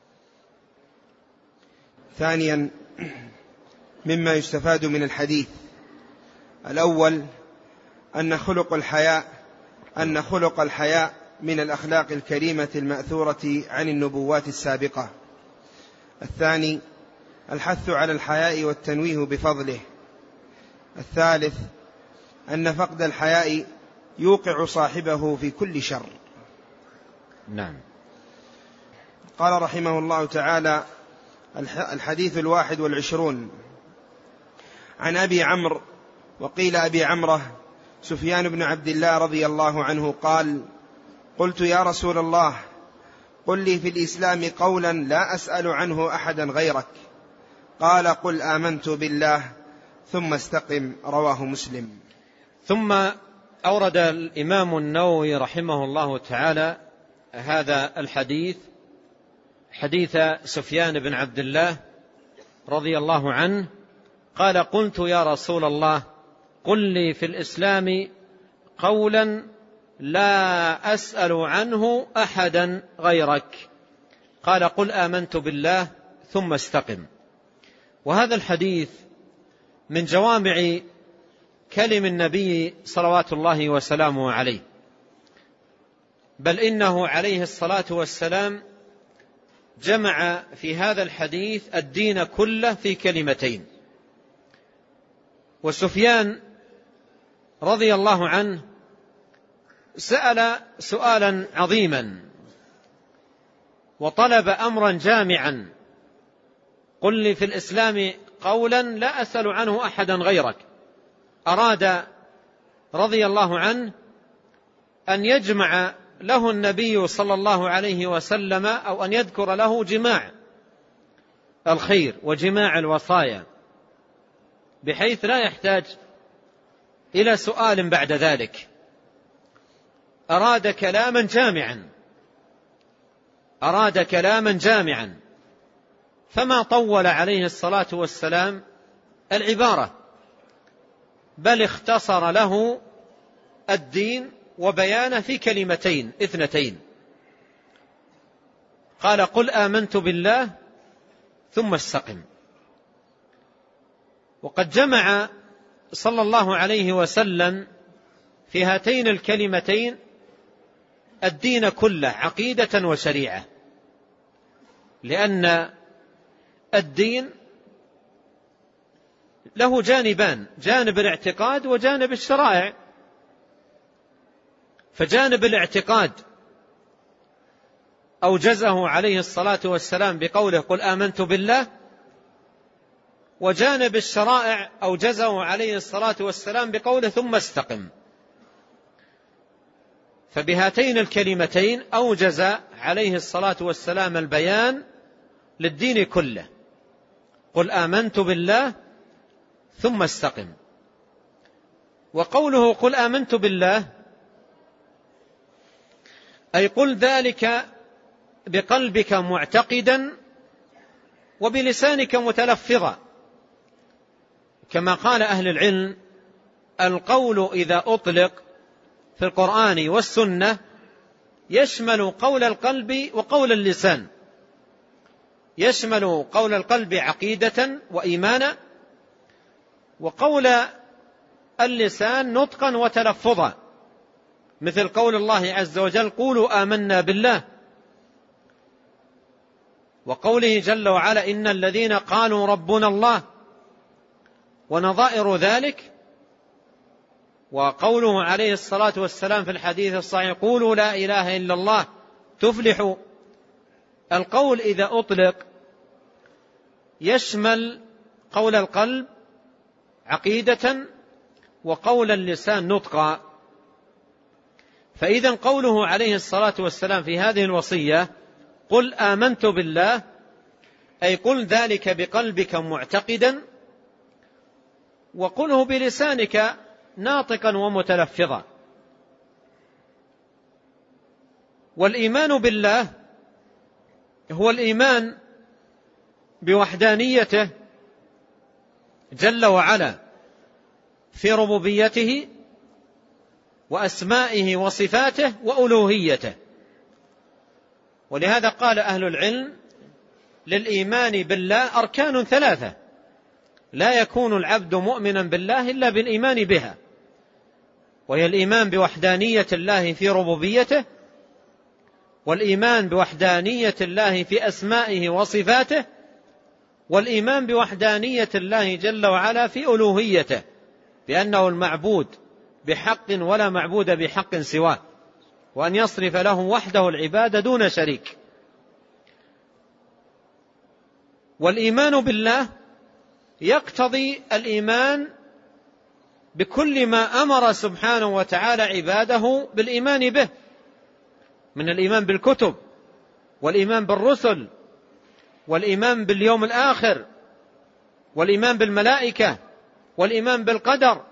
ثانيا مما يستفاد من الحديث الأول أن خلق الحياء أن خلق الحياء من الأخلاق الكريمة المأثورة عن النبوات السابقة. الثاني الحث على الحياء والتنويه بفضله. الثالث أن فقد الحياء يوقع صاحبه في كل شر. نعم. قال رحمه الله تعالى: الحديث الواحد والعشرون عن أبي عمرو، وقيل أبي عمره، سفيان بن عبد الله رضي الله عنه قال: قلت يا رسول الله قل لي في الإسلام قولا لا أسأل عنه أحدا غيرك. قال: قل آمنت بالله ثم استقم. رواه مسلم. ثم أورد الإمام النووي رحمه الله تعالى هذا الحديث، حديث سفيان بن عبد الله رضي الله عنه قال: قلت يا رسول الله قل لي في الإسلام قولا لا أسأل عنه أحدا غيرك. قال: قل آمنت بالله ثم استقم. وهذا الحديث من جوامع كلم النبي صلوات الله وسلامه عليه، بل إنه عليه الصلاة والسلام جمع في هذا الحديث الدين كله في كلمتين. وسفيان رضي الله عنه سأل سؤالا عظيما وطلب أمرا جامعا: قل لي في الإسلام قولا لا أسأل عنه أحدا غيرك. أراد رضي الله عنه أن يجمع له النبي صلى الله عليه وسلم أو أن يذكر له جماع الخير وجماع الوصايا، بحيث لا يحتاج إلى سؤال بعد ذلك. أراد كلاما جامعا أراد كلاما جامعا فما طول عليه الصلاة والسلام العبارة، بل اختصر له الدين وبيانه في كلمتين اثنتين. قال: قل آمنت بالله ثم استقم. وقد جمع صلى الله عليه وسلم في هاتين الكلمتين الدين كله عقيدة وشريعة، لأن الدين له جانبان: جانب الاعتقاد وجانب الشرائع. فجانب الاعتقاد أوجزه عليه الصلاة والسلام بقوله: قل آمنت بالله، وجانب الشرائع أوجزه عليه الصلاة والسلام بقوله: ثم استقم. فبهاتين الكلمتين أوجز عليه الصلاة والسلام البيان للدين كله: قل آمنت بالله ثم استقم. وقوله قل آمنت بالله أي قل ذلك بقلبك معتقدا وبلسانك متلفظا، كما قال أهل العلم: القول إذا أطلق في القرآن والسنة يشمل قول القلب وقول اللسان، يشمل قول القلب عقيدة وإيمانا، وقول اللسان نطقا وتلفظا، مثل قول الله عز وجل: قولوا آمنا بالله، وقوله جل وعلا: إن الذين قالوا ربنا الله ونظائر ذلك. وقوله عليه الصلاة والسلام في الحديث الصحيح: قولوا لا إله إلا الله تفلحوا. القول إذا أطلق يشمل قول القلب عقيدة وقول اللسان نطقا. فإذا قوله عليه الصلاة والسلام في هذه الوصية: قل آمنت بالله، أي قل ذلك بقلبك معتقدا، وقله بلسانك ناطقا ومتلفظا. والإيمان بالله هو الإيمان بوحدانيته جل وعلا في ربوبيته وأسمائه وصفاته وألوهيته. ولهذا قال أهل العلم: للإيمان بالله أركان ثلاثة، لا يكون العبد مؤمنا بالله إلا بالإيمان بها، وهي الإيمان بوحدانية الله في ربوبيته، والإيمان بوحدانية الله في أسمائه وصفاته، والإيمان بوحدانية الله جل وعلا في ألوهيته، بأنه المعبود بحق ولا معبود بحق سواه، وأن يصرف له وحده العبادة دون شريك. والإيمان بالله يقتضي الإيمان بكل ما أمر سبحانه وتعالى عباده بالإيمان به، من الإيمان بالكتب، والإيمان بالرسل، والإيمان باليوم الآخر، والإيمان بالملائكة، والإيمان بالقدر.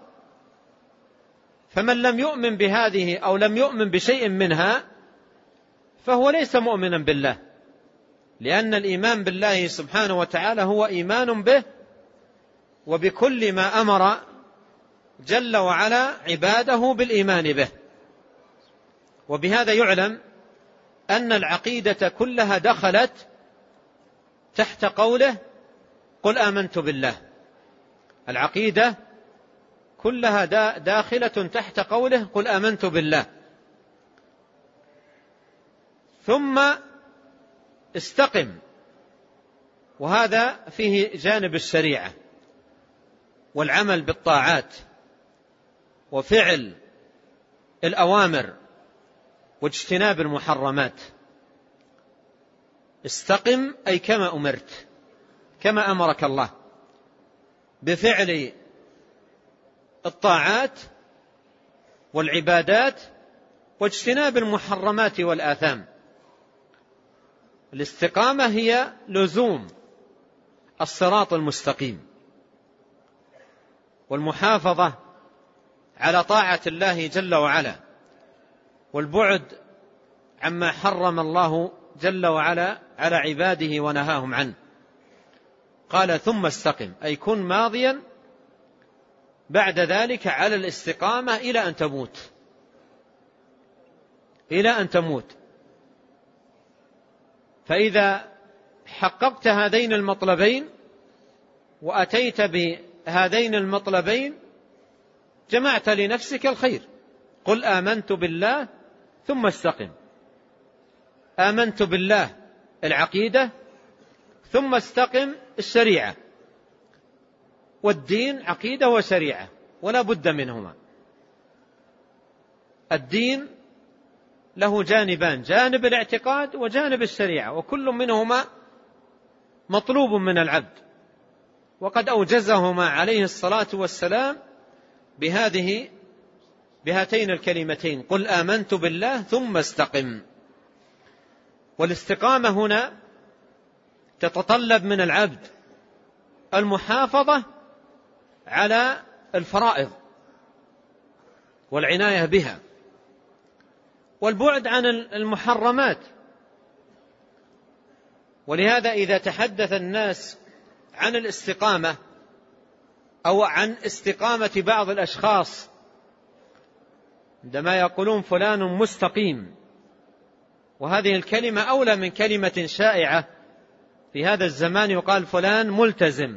فمن لم يؤمن بهذه أو لم يؤمن بشيء منها فهو ليس مؤمنا بالله، لأن الإيمان بالله سبحانه وتعالى هو إيمان به وبكل ما أمر جل وعلا عباده بالإيمان به. وبهذا يعلم أن العقيدة كلها دخلت تحت قوله: قل آمنت بالله. العقيدة كلها داخلة تحت قوله: قل آمنت بالله. ثم استقم، وهذا فيه جانب الشريعة والعمل بالطاعات وفعل الأوامر واجتناب المحرمات. استقم أي كما أمرت، كما أمرك الله، بفعل الطاعات والعبادات واجتناب المحرمات والآثام. الاستقامة هي لزوم الصراط المستقيم والمحافظة على طاعة الله جل وعلا، والبعد عما حرم الله جل وعلا على عباده ونهاهم عنه. قال: ثم استقم، أي كن ماضيا بعد ذلك على الاستقامة إلى أن تموت، إلى أن تموت. فإذا حققت هذين المطلبين وأتيت بهذين المطلبين جمعت لنفسك الخير. قل آمنت بالله ثم استقم. آمنت بالله العقيدة، ثم استقم الشريعة. والدين عقيدة وشريعة ولا بد منهما. الدين له جانبان: جانب الاعتقاد وجانب الشريعة، وكل منهما مطلوب من العبد، وقد أوجزهما عليه الصلاة والسلام بهذه بهاتين الكلمتين: قل آمنت بالله ثم استقم. والاستقامة هنا تتطلب من العبد المحافظة على الفرائض والعناية بها، والبعد عن المحرمات. ولهذا إذا تحدث الناس عن الاستقامة أو عن استقامة بعض الأشخاص عندما يقولون فلان مستقيم، وهذه الكلمة أولى من كلمة شائعة في هذا الزمان يقال فلان ملتزم،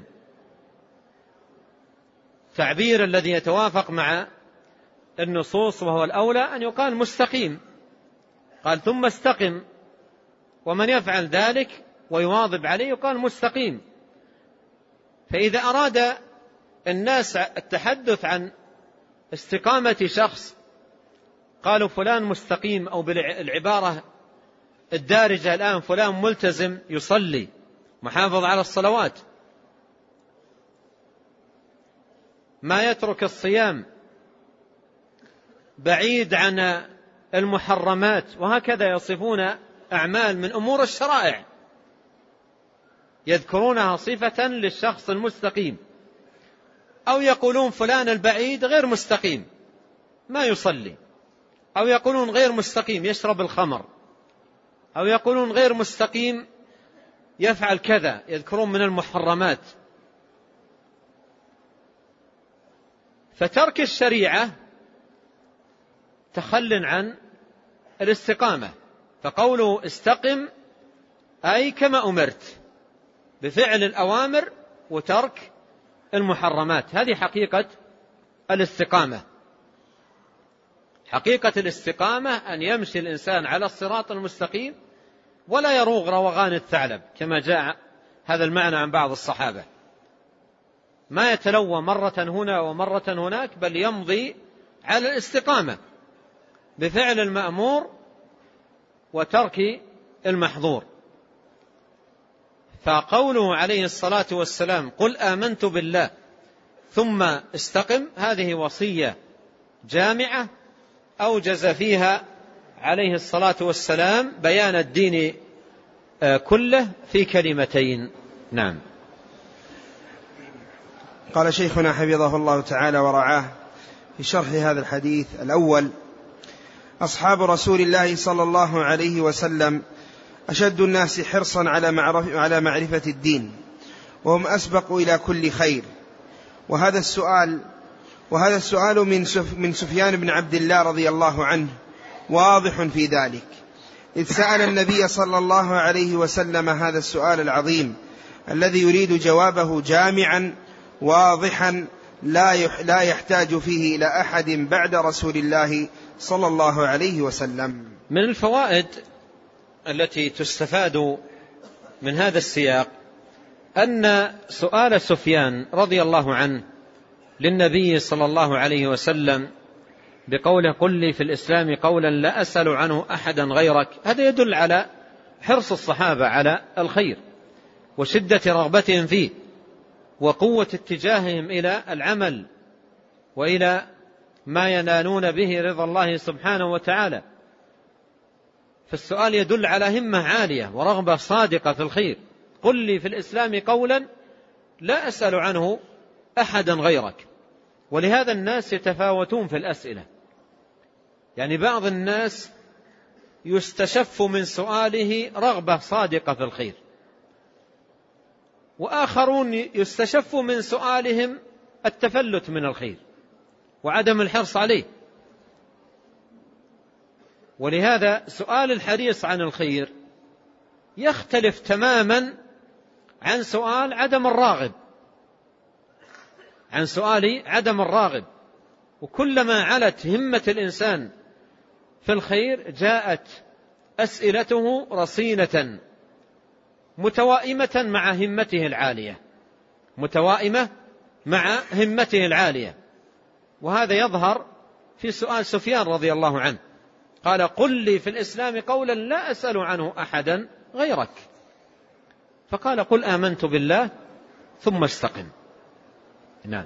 تعبير الذي يتوافق مع النصوص، وهو الأولى أن يقال مستقيم. قال: ثم استقم، ومن يفعل ذلك ويواظب عليه يقال مستقيم. فإذا أراد الناس التحدث عن استقامة شخص قالوا فلان مستقيم، أو بالعبارة الدارجة الآن فلان ملتزم يصلي محافظ على الصلوات، ما يترك الصيام، بعيد عن المحرمات، وهكذا يصفون أعمال من أمور الشرائع يذكرونها صفة للشخص المستقيم. أو يقولون فلان البعيد غير مستقيم ما يصلي، أو يقولون غير مستقيم يشرب الخمر، أو يقولون غير مستقيم يفعل كذا، يذكرون من المحرمات. فترك الشريعة تخل عن الاستقامة، فقوله استقم أي كما أمرت بفعل الأوامر وترك المحرمات. هذه حقيقة الاستقامة. حقيقة الاستقامة أن يمشي الإنسان على الصراط المستقيم ولا يروغ روغان الثعلب، كما جاء هذا المعنى عن بعض الصحابة، ما يتلوى مرة هنا ومرة هناك، بل يمضي على الاستقامة بفعل المأمور وترك المحظور. فقوله عليه الصلاة والسلام قل آمنت بالله ثم استقم، هذه وصية جامعة أوجز فيها عليه الصلاة والسلام بيان الدين كله في كلمتين. نعم. قال شيخنا حفظه الله تعالى ورعاه في شرح هذا الحديث الأول: أصحاب رسول الله صلى الله عليه وسلم أشد الناس حرصا على معرفة الدين، وهم أسبق إلى كل خير. وهذا السؤال وهذا السؤال من من سفيان بن عبد الله رضي الله عنه واضح في ذلك، إذ سأل النبي صلى الله عليه وسلم هذا السؤال العظيم الذي يريد جوابه جامعا واضحا لا يحتاج فيه إلى أحد بعد رسول الله صلى الله عليه وسلم. من الفوائد التي تستفاد من هذا السياق أن سؤال سفيان رضي الله عنه للنبي صلى الله عليه وسلم بقوله قل لي في الإسلام قولا لا أسأل عنه أحدا غيرك، هذا يدل على حرص الصحابة على الخير وشدة رغبتهم فيه وقوة اتجاههم إلى العمل وإلى ما ينالون به رضا الله سبحانه وتعالى. فالسؤال يدل على همة عالية ورغبة صادقة في الخير. قل لي في الإسلام قولا لا أسأل عنه أحدا غيرك. ولهذا الناس يتفاوتون في الأسئلة، يعني بعض الناس يستشف من سؤاله رغبة صادقة في الخير، وآخرون يستشف من سؤالهم التفلت من الخير وعدم الحرص عليه. ولهذا سؤال الحريص عن الخير يختلف تماما عن سؤال عدم الراغب عن سؤال عدم الراغب وكلما علت همة الإنسان في الخير جاءت أسئلته رصينة متوائمة مع همته العالية متوائمة مع همته العالية. وهذا يظهر في سؤال سفيان رضي الله عنه، قال قل لي في الإسلام قولا لا أسأل عنه أحدا غيرك، فقال قل آمنت بالله ثم استقم. نعم.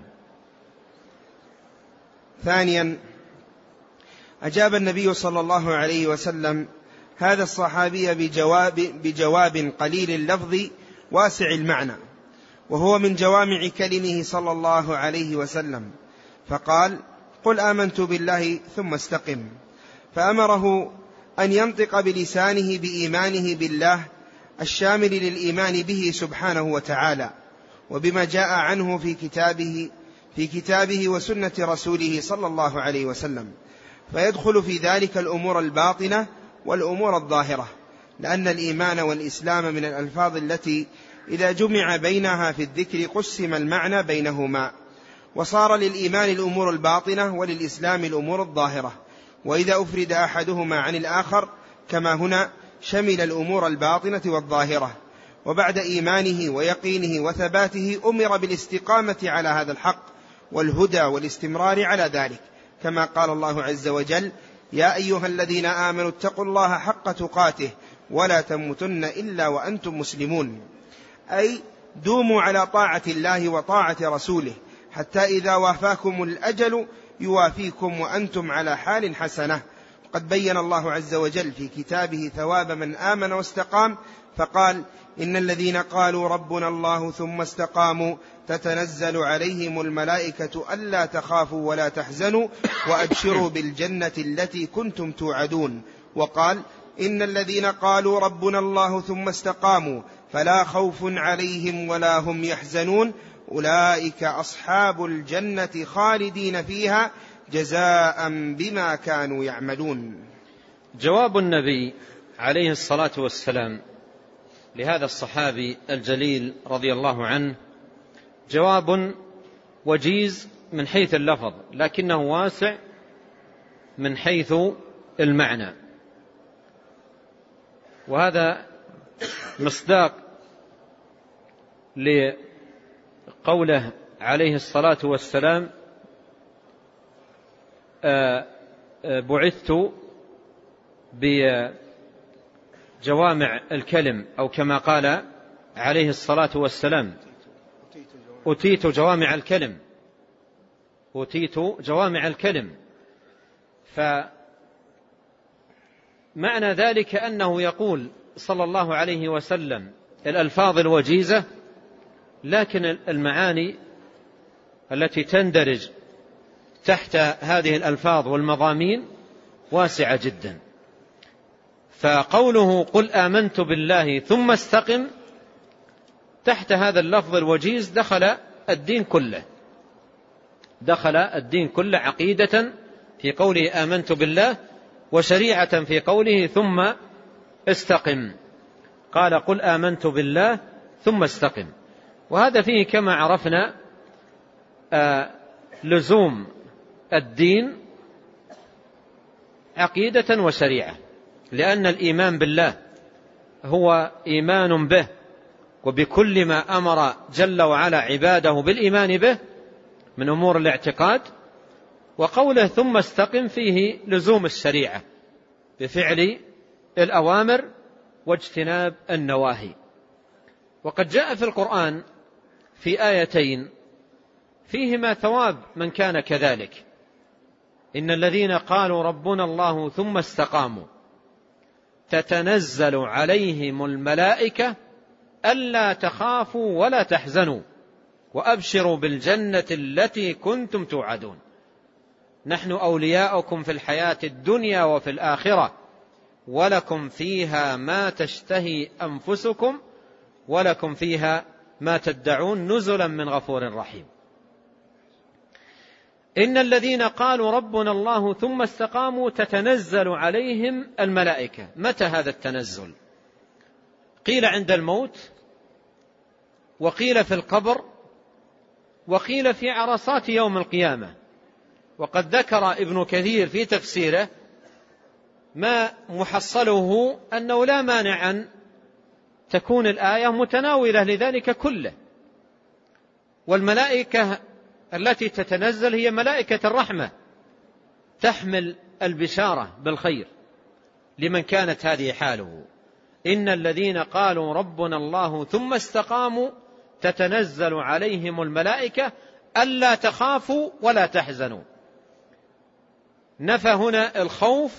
ثانيا، أجاب النبي صلى الله عليه وسلم هذا الصحابي بجواب, بجواب قليل اللفظ واسع المعنى، وهو من جوامع كلمه صلى الله عليه وسلم، فقال قل آمنت بالله ثم استقم، فأمره أن ينطق بلسانه بإيمانه بالله الشامل للإيمان به سبحانه وتعالى وبما جاء عنه في كتابه في كتابه وسنة رسوله صلى الله عليه وسلم، فيدخل في ذلك الأمور الباطنة والأمور الظاهرة، لأن الإيمان والإسلام من الألفاظ التي إذا جمع بينها في الذكر قسم المعنى بينهما، وصار للإيمان الأمور الباطنة وللإسلام الأمور الظاهرة، وإذا أفرد أحدهما عن الآخر كما هنا شمل الأمور الباطنة والظاهرة، وبعد إيمانه ويقينه وثباته أمر بالاستقامة على هذا الحق والهدى والاستمرار على ذلك، كما قال الله عز وجل: يا أيها الذين آمنوا اتقوا الله حق تقاته ولا تموتن إلا وأنتم مسلمون، أي دوموا على طاعة الله وطاعة رسوله حتى إذا وافاكم الأجل يوافيكم وأنتم على حال حسنة. قد بين الله عز وجل في كتابه ثواب من آمن واستقام، فقال: إن الذين قالوا ربنا الله ثم استقاموا تتنزل عليهم الملائكة ألا تخافوا ولا تحزنوا وأبشروا بالجنة التي كنتم توعدون. وقال: إن الذين قالوا ربنا الله ثم استقاموا فلا خوف عليهم ولا هم يحزنون أولئك أصحاب الجنة خالدين فيها جزاء بما كانوا يعملون. جواب النبي عليه الصلاة والسلام لهذا الصحابي الجليل رضي الله عنه جواب وجيز من حيث اللفظ، لكنه واسع من حيث المعنى، وهذا مصداق لقوله عليه الصلاة والسلام: بعثت بجوامع الكلم، أو كما قال عليه الصلاة والسلام: أتيت جوامع الكلم أتيت جوامع الكلم. فمعنى ذلك أنه يقول صلى الله عليه وسلم الألفاظ الوجيزة، لكن المعاني التي تندرج تحت هذه الألفاظ والمضامين واسعة جدا. فقوله: قل آمنت بالله ثم استقم، تحت هذا اللفظ الوجيز دخل الدين كله، دخل الدين كله، عقيدة في قوله آمنت بالله، وشريعة في قوله ثم استقم. قال: قل آمنت بالله ثم استقم. وهذا فيه كما عرفنا آه لزوم الدين عقيدة وشريعة، لأن الإيمان بالله هو إيمان به وبكل ما أمر جل وعلا عباده بالإيمان به من أمور الاعتقاد. وقوله ثم استقم فيه لزوم الشريعة بفعل الأوامر واجتناب النواهي. وقد جاء في القرآن في آيتين فيهما ثواب من كان كذلك: إن الذين قالوا ربنا الله ثم استقاموا تتنزل عليهم الملائكة ألا تخافوا ولا تحزنوا وأبشروا بالجنة التي كنتم توعدون، نحن أولياؤكم في الحياة الدنيا وفي الآخرة ولكم فيها ما تشتهي أنفسكم ولكم فيها ما تدعون نزلا من غفور رحيم. إن الذين قالوا ربنا الله ثم استقاموا تتنزل عليهم الملائكة. متى هذا التنزل؟ قيل عند الموت، وقيل في القبر، وقيل في عرصات يوم القيامة. وقد ذكر ابن كثير في تفسيره ما محصله أنه لا مانع أن تكون الآية متناولة لذلك كله. والملائكة التي تتنزل هي ملائكة الرحمة، تحمل البشارة بالخير لمن كانت هذه حاله. إن الذين قالوا ربنا الله ثم استقاموا تتنزل عليهم الملائكة ألا تخافوا ولا تحزنوا. نفى هنا الخوف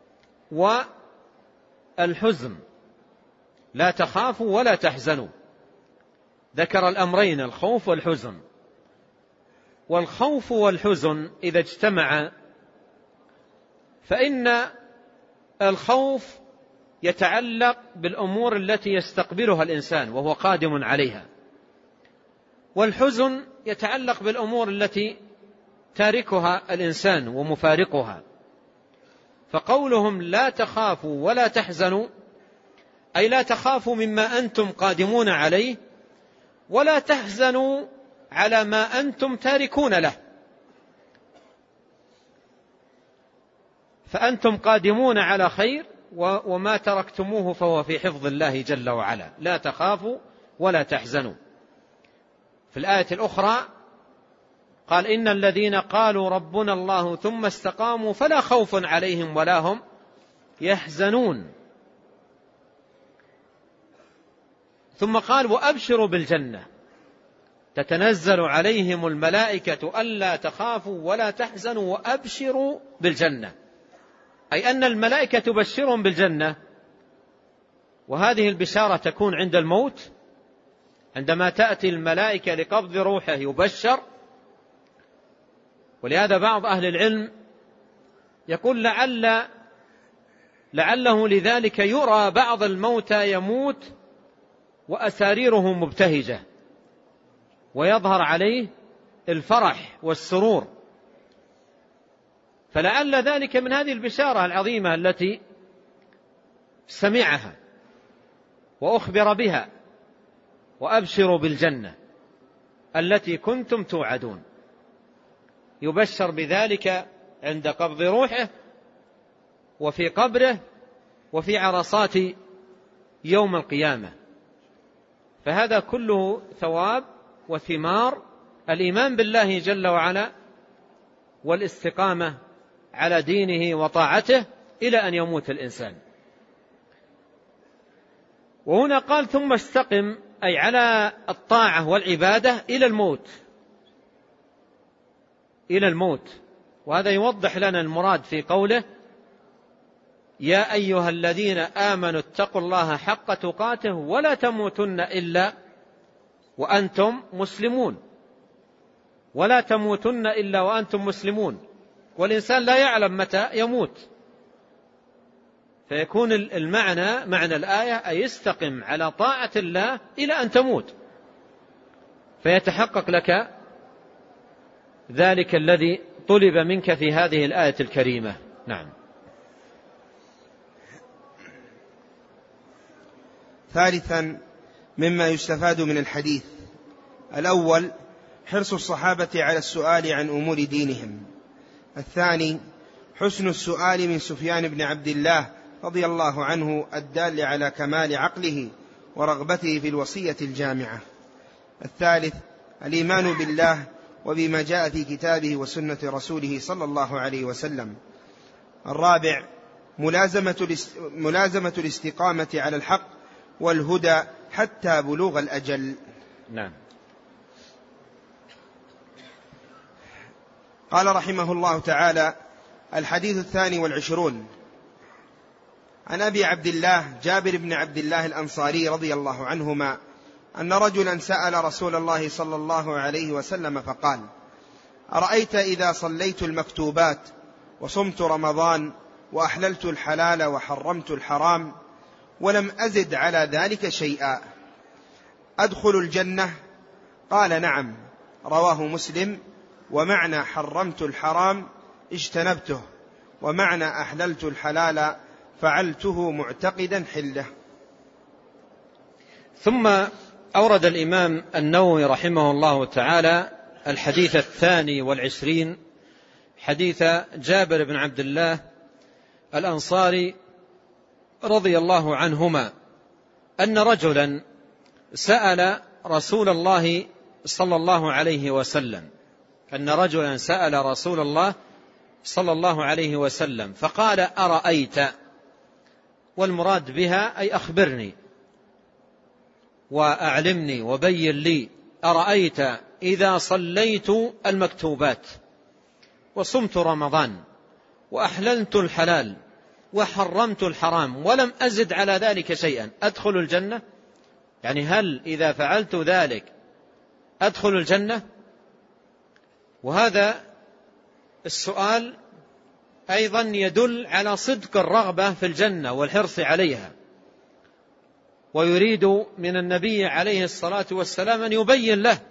والحزن، لا تخافوا ولا تحزنوا، ذكر الأمرين الخوف والحزن. والخوف والحزن إذا اجتمع فإن الخوف يتعلق بالأمور التي يستقبلها الإنسان وهو قادم عليها، والحزن يتعلق بالأمور التي تاركها الإنسان ومفارقها. فقولهم لا تخافوا ولا تحزنوا أي لا تخافوا مما أنتم قادمون عليه ولا تحزنوا على ما أنتم تاركون له. فأنتم قادمون على خير وما تركتموه فهو في حفظ الله جل وعلا، لا تخافوا ولا تحزنوا. في الآية الأخرى قال إن الذين قالوا ربنا الله ثم استقاموا فلا خوف عليهم ولا هم يحزنون. ثم قال وأبشروا بالجنة تتنزل عليهم الملائكة ألا تخافوا ولا تحزنوا وأبشروا بالجنة، أي أن الملائكة تبشرهم بالجنة، وهذه البشارة تكون عند الموت، عندما تأتي الملائكة لقبض روحه يبشر. ولهذا بعض أهل العلم يقول لعل لعله لذلك يرى بعض الموتى يموت وأساريره مبتهجة ويظهر عليه الفرح والسرور، فلعل ذلك من هذه البشارة العظيمة التي سمعها وأخبر بها، وأبشروا بالجنة التي كنتم توعدون. يبشر بذلك عند قبض روحه وفي قبره وفي عرصات يوم القيامة. فهذا كله ثواب وثمار الإيمان بالله جل وعلا والاستقامة على دينه وطاعته إلى أن يموت الإنسان. وهنا قال ثم استقم، أي على الطاعة والعبادة إلى الموت، إلى الموت. وهذا يوضح لنا المراد في قوله يا أيها الذين آمنوا اتقوا الله حق تقاته ولا تموتن إلا وأنتم مسلمون، ولا تموتن إلا وأنتم مسلمون. والإنسان لا يعلم متى يموت، فيكون المعنى معنى الآية أي استقم على طاعة الله إلى أن تموت، فيتحقق لك ذلك الذي طلب منك في هذه الآية الكريمة. نعم. ثالثا مما يستفاد من الحديث: الأول حرص الصحابة على السؤال عن أمور دينهم. الثاني حسن السؤال من سفيان بن عبد الله رضي الله عنه الدال على كمال عقله ورغبته في الوصية الجامعة. الثالث الإيمان بالله وبما جاء في كتابه وسنة رسوله صلى الله عليه وسلم. الرابع ملازمة الاستقامة على الحق والهدى حتى بلوغ الأجل. نعم. قال رحمه الله تعالى: الحديث الثاني والعشرون عن أبي عبد الله جابر بن عبد الله الأنصاري رضي الله عنهما أن رجلا سأل رسول الله صلى الله عليه وسلم فقال: أرأيت إذا صليت المكتوبات وصمت رمضان وأحللت الحلال وحرمت الحرام ولم أزد على ذلك شيئا أدخل الجنة؟ قال: نعم. رواه مسلم. ومعنى حرمت الحرام اجتنبته، ومعنى أحللت الحلال فعلته معتقدا حله. ثم أورد الإمام النووي رحمه الله تعالى الحديث الثاني والعشرين، حديث جابر بن عبد الله الأنصاري رضي الله عنهما أن رجلا سأل رسول الله صلى الله عليه وسلم أن رجلا سأل رسول الله صلى الله عليه وسلم فقال: أرأيت، والمراد بها أي أخبرني وأعلمني وبين لي. أرأيت إذا صليت المكتوبات وصمت رمضان وأحللت الحلال وحرمت الحرام ولم أزد على ذلك شيئا أدخل الجنة؟ يعني هل إذا فعلت ذلك أدخل الجنة؟ وهذا السؤال أيضا يدل على صدق الرغبة في الجنة والحرص عليها، ويريد من النبي عليه الصلاة والسلام أن يبين له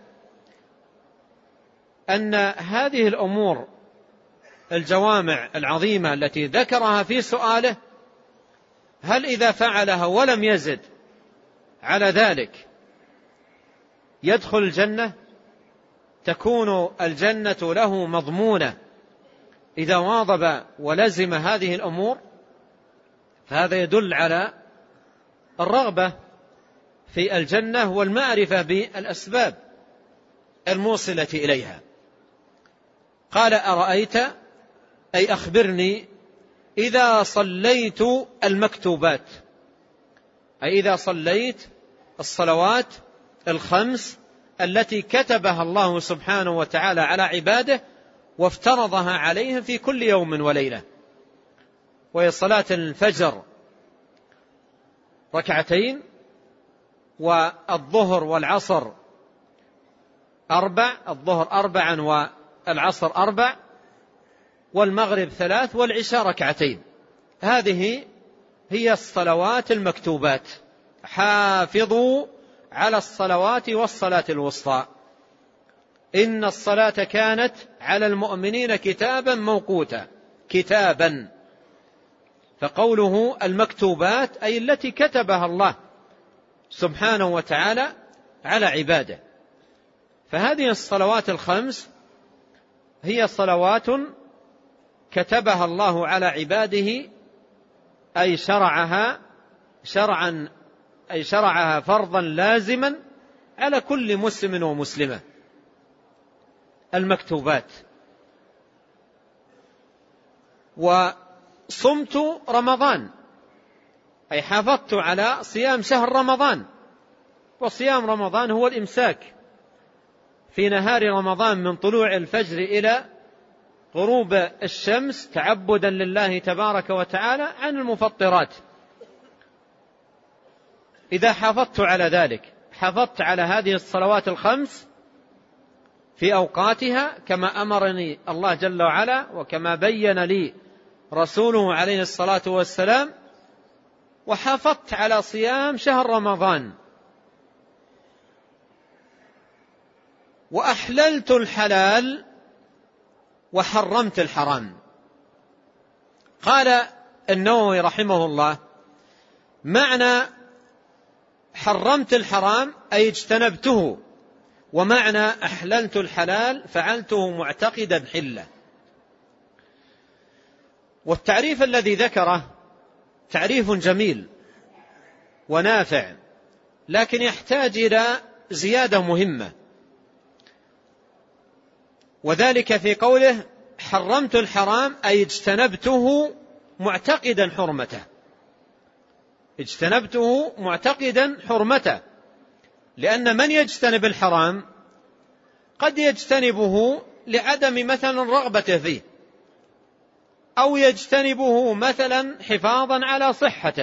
أن هذه الأمور الجوامع العظيمة التي ذكرها في سؤاله، هل إذا فعلها ولم يزد على ذلك يدخل الجنة؟ تكون الجنة له مضمونة إذا واظب ولزم هذه الأمور. هذا يدل على الرغبة في الجنة والمعرفة بالأسباب الموصلة إليها. قال أرأيت أي أخبرني إذا صليت المكتوبات، أي إذا صليت الصلوات الخمس التي كتبها الله سبحانه وتعالى على عباده وافترضها عليهم في كل يوم وليلة، وهي صلاة الفجر ركعتين، والظهر والعصر أربع، الظهر أربعا والعصر أربع، والمغرب ثلاث، والعشاء ركعتين. هذه هي الصلوات المكتوبات. حافظوا على الصلوات والصلاة الوسطى إن الصلاة كانت على المؤمنين كتابا موقوتا. كتابا، فقوله المكتوبات أي التي كتبها الله سبحانه وتعالى على عباده. فهذه الصلوات الخمس هي صلوات كتبها الله على عباده، أي شرعها شرعا أي شرعها فرضا لازما على كل مسلم ومسلمة. المكتوبات. وصمت رمضان أي حافظت على صيام شهر رمضان، وصيام رمضان هو الإمساك في نهار رمضان من طلوع الفجر إلى غروب الشمس تعبدا لله تبارك وتعالى عن المفطرات. إذا حافظت على ذلك، حافظت على هذه الصلوات الخمس في أوقاتها كما أمرني الله جل وعلا وكما بين لي رسوله عليه الصلاة والسلام، وحافظت على صيام شهر رمضان، وأحللت الحلال وحرمت الحرام. قال النووي رحمه الله: معنى حرمت الحرام أي اجتنبته، ومعنى أحللت الحلال فعلته معتقدا حله. والتعريف الذي ذكره تعريف جميل ونافع، لكن يحتاج إلى زيادة مهمة، وذلك في قوله حرمت الحرام أي اجتنبته معتقدا حرمته. اجتنبته معتقدا حرمته، لأن من يجتنب الحرام قد يجتنبه لعدم مثلا رغبته فيه، أو يجتنبه مثلا حفاظا على صحته،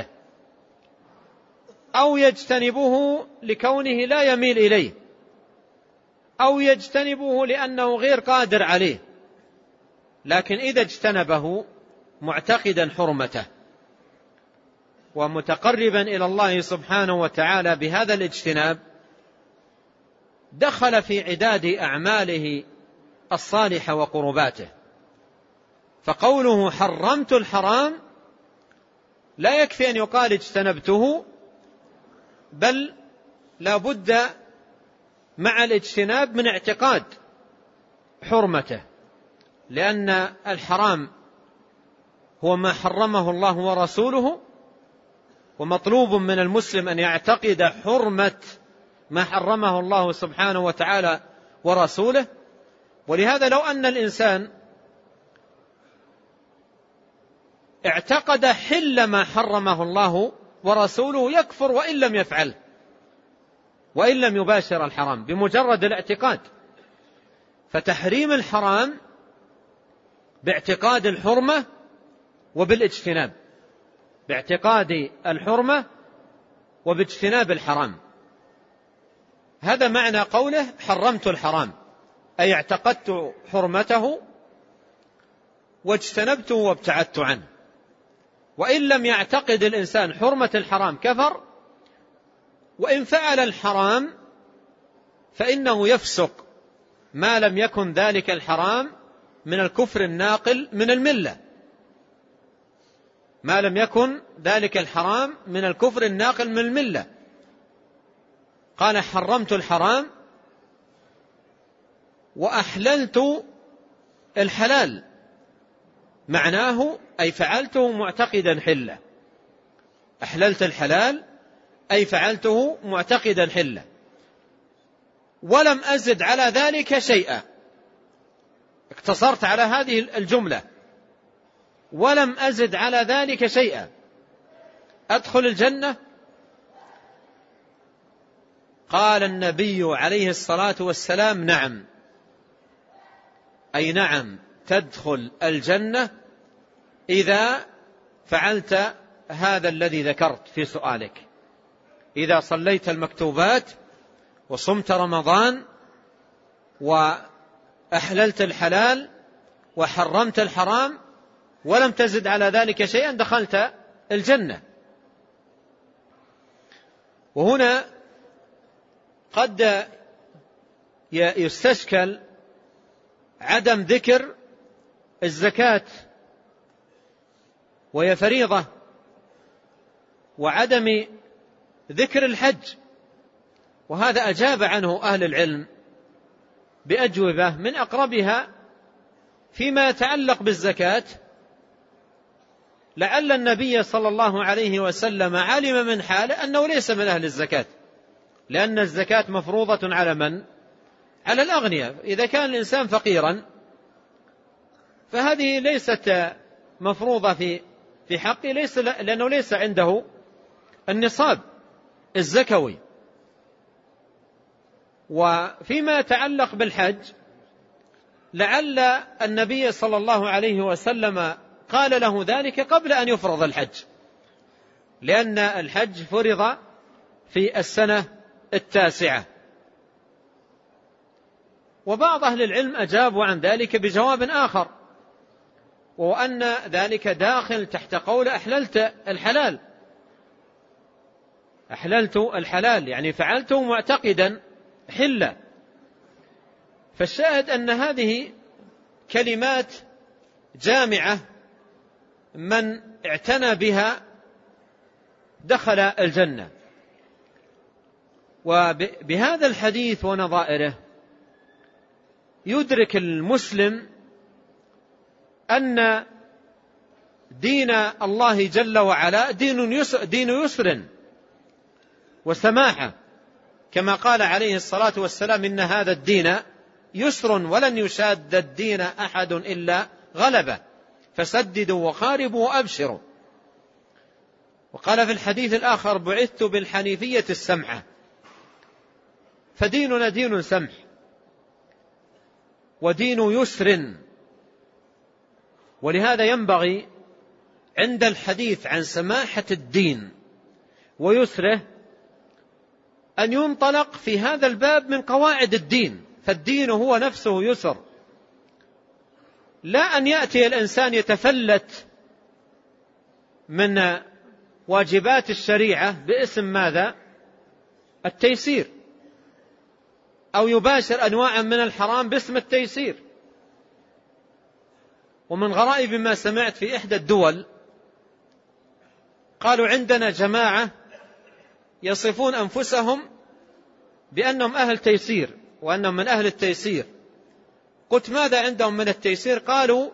أو يجتنبه لكونه لا يميل إليه، أو يجتنبه لأنه غير قادر عليه. لكن إذا اجتنبه معتقدا حرمته ومتقربا إلى الله سبحانه وتعالى بهذا الاجتناب، دخل في عداد أعماله الصالحة وقرباته. فقوله حرمت الحرام لا يكفي أن يقال اجتنبته، بل لا بد مع الاجتناب من اعتقاد حرمته، لأن الحرام هو ما حرمه الله ورسوله، ومطلوب من المسلم أن يعتقد حرمة ما حرمه الله سبحانه وتعالى ورسوله. ولهذا لو أن الإنسان اعتقد حل ما حرمه الله ورسوله يكفر وإن لم يفعل، وإن لم يباشر الحرام، بمجرد الاعتقاد. فتحريم الحرام باعتقاد الحرمة وبالاجتناب، باعتقاد الحرمة وباجتناب الحرام. هذا معنى قوله حرمت الحرام، أي اعتقدت حرمته واجتنبته وابتعدت عنه. وإن لم يعتقد الإنسان حرمة الحرام كفر، وإن فعل الحرام فإنه يفسق ما لم يكن ذلك الحرام من الكفر الناقل من الملة، ما لم يكن ذلك الحرام من الكفر الناقل من الملة. قال حرمت الحرام وأحللت الحلال، معناه أي فعلته معتقدا حله. أحللت الحلال أي فعلته معتقدا حله، ولم أزد على ذلك شيئا، اقتصرت على هذه الجملة ولم أزد على ذلك شيئا، أدخل الجنة؟ قال النبي عليه الصلاة والسلام: نعم، أي نعم تدخل الجنة إذا فعلت هذا الذي ذكرت في سؤالك، إذا صليت المكتوبات وصمت رمضان وأحللت الحلال وحرمت الحرام ولم تزد على ذلك شيئا دخلت الجنة. وهنا قد يستشكل عدم ذكر الزكاة وهي فريضة، وعدم ذكر الحج، وهذا أجاب عنه أهل العلم بأجوبة من أقربها فيما يتعلق بالزكاة: لعل النبي صلى الله عليه وسلم علم من حاله أنه ليس من أهل الزكاة، لأن الزكاة مفروضة على من؟ على الأغنياء. إذا كان الإنسان فقيرا فهذه ليست مفروضة في في حقه، ليس لأنه ليس عنده النصاب الزكوي. وفيما يتعلق بالحج لعل النبي صلى الله عليه وسلم قال له ذلك قبل أن يفرض الحج، لأن الحج فرض في السنة التاسعة. وبعض أهل العلم أجابوا عن ذلك بجواب آخر، وأن ذلك داخل تحت قول أحللت الحلال، أحللت الحلال يعني فعلته معتقدا حلا. فالشاهد أن هذه كلمات جامعة، من اعتنى بها دخل الجنة. وبهذا الحديث ونظائره يدرك المسلم أن دين الله جل وعلا دين يسر, دين يسر وسماحة، كما قال عليه الصلاة والسلام: إن هذا الدين يسر ولن يشاد الدين أحد إلا غلبه، فسددوا وقاربوا وأبشروا. وقال في الحديث الآخر: بعثت بالحنيفية السمحة. فديننا دين سمح ودين يسر. ولهذا ينبغي عند الحديث عن سماحة الدين ويسره أن ينطلق في هذا الباب من قواعد الدين، فالدين هو نفسه يسر، لا أن يأتي الإنسان يتفلت من واجبات الشريعة باسم ماذا؟ التيسير، أو يباشر أنواعا من الحرام باسم التيسير. ومن غرائب ما سمعت في إحدى الدول قالوا: عندنا جماعة يصفون أنفسهم بأنهم أهل تيسير وأنهم من أهل التيسير. قلت: ماذا عندهم من التيسير؟ قالوا: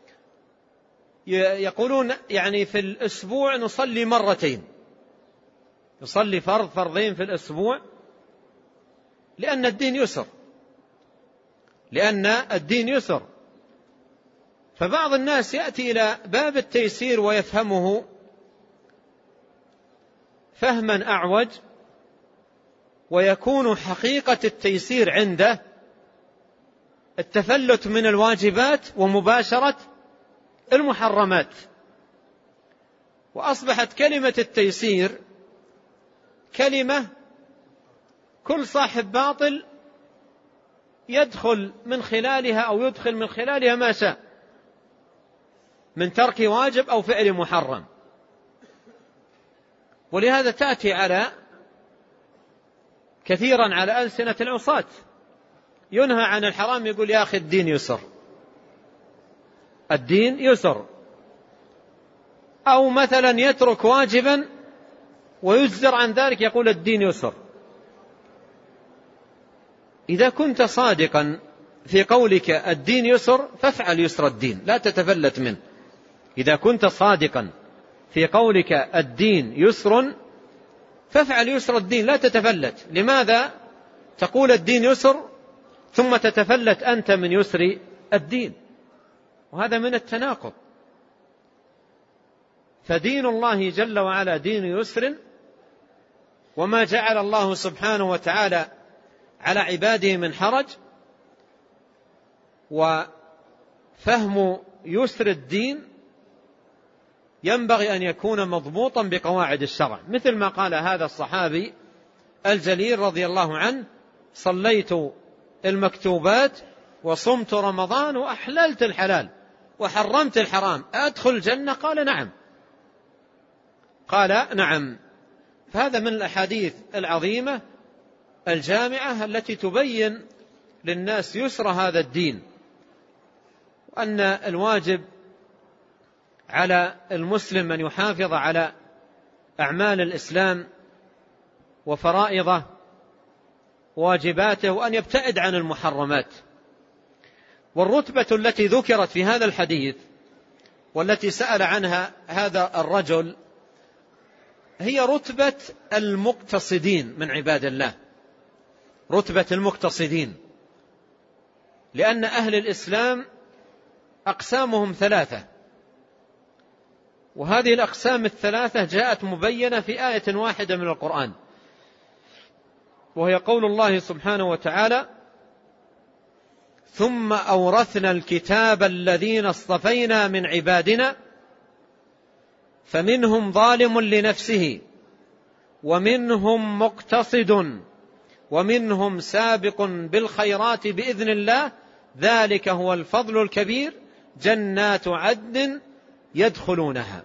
يقولون يعني في الأسبوع نصلي مرتين، نصلي فرض فرضين في الأسبوع، لأن الدين يسر، لأن الدين يسر. فبعض الناس يأتي إلى باب التيسير ويفهمه فهما أعوج، ويكون حقيقة التيسير عنده التفلت من الواجبات ومباشرة المحرمات. وأصبحت كلمة التيسير كلمة كل صاحب باطل يدخل من خلالها أو يدخل من خلالها ما شاء من ترك واجب أو فعل محرم. ولهذا تأتي على كثيرا على ألسنة العصاة، ينهى عن الحرام يقول: يا أخي الدين يسر، الدين يسر. أو مثلا يترك واجبا ويجزر عن ذلك يقول: الدين يسر. إذا كنت صادقا في قولك الدين يسر فافعل يسر الدين، لا تتفلت منه. إذا كنت صادقا في قولك الدين يسر فافعل يسر الدين، لا تتفلت. لماذا تقول الدين يسر ثم تتفلت أنت من يسر الدين؟ وهذا من التناقض. فدين الله جل وعلا دين يسر، وما جعل الله سبحانه وتعالى على عباده من حرج. وفهم يسر الدين ينبغي أن يكون مضبوطا بقواعد الشرع، مثل ما قال هذا الصحابي الجليل رضي الله عنه: صليت المكتوبات وصمت رمضان وأحللت الحلال وحرمت الحرام، أدخل الجنة؟ قال نعم. قال نعم. فهذا من الأحاديث العظيمة الجامعة التي تبين للناس يسر هذا الدين، وأن الواجب على المسلم أن يحافظ على أعمال الإسلام وفرائضه واجباته، وأن يبتعد عن المحرمات. والرتبة التي ذكرت في هذا الحديث والتي سأل عنها هذا الرجل هي رتبة المقتصدين من عباد الله، رتبة المقتصدين، لأن أهل الإسلام أقسامهم ثلاثة، وهذه الأقسام الثلاثة جاءت مبينة في آية واحدة من القرآن، وهي قول الله سبحانه وتعالى: ثم أورثنا الكتاب الذين اصطفينا من عبادنا فمنهم ظالم لنفسه ومنهم مقتصد ومنهم سابق بالخيرات بإذن الله ذلك هو الفضل الكبير جنات عدن يدخلونها.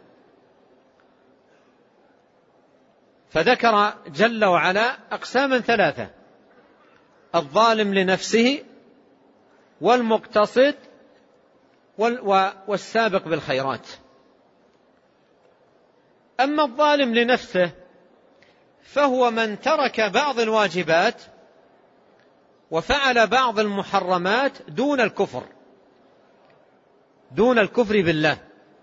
فذكر جل وعلا أقساما ثلاثة: الظالم لنفسه والمقتصد والسابق بالخيرات. أما الظالم لنفسه فهو من ترك بعض الواجبات وفعل بعض المحرمات دون الكفر، دون الكفر بالله،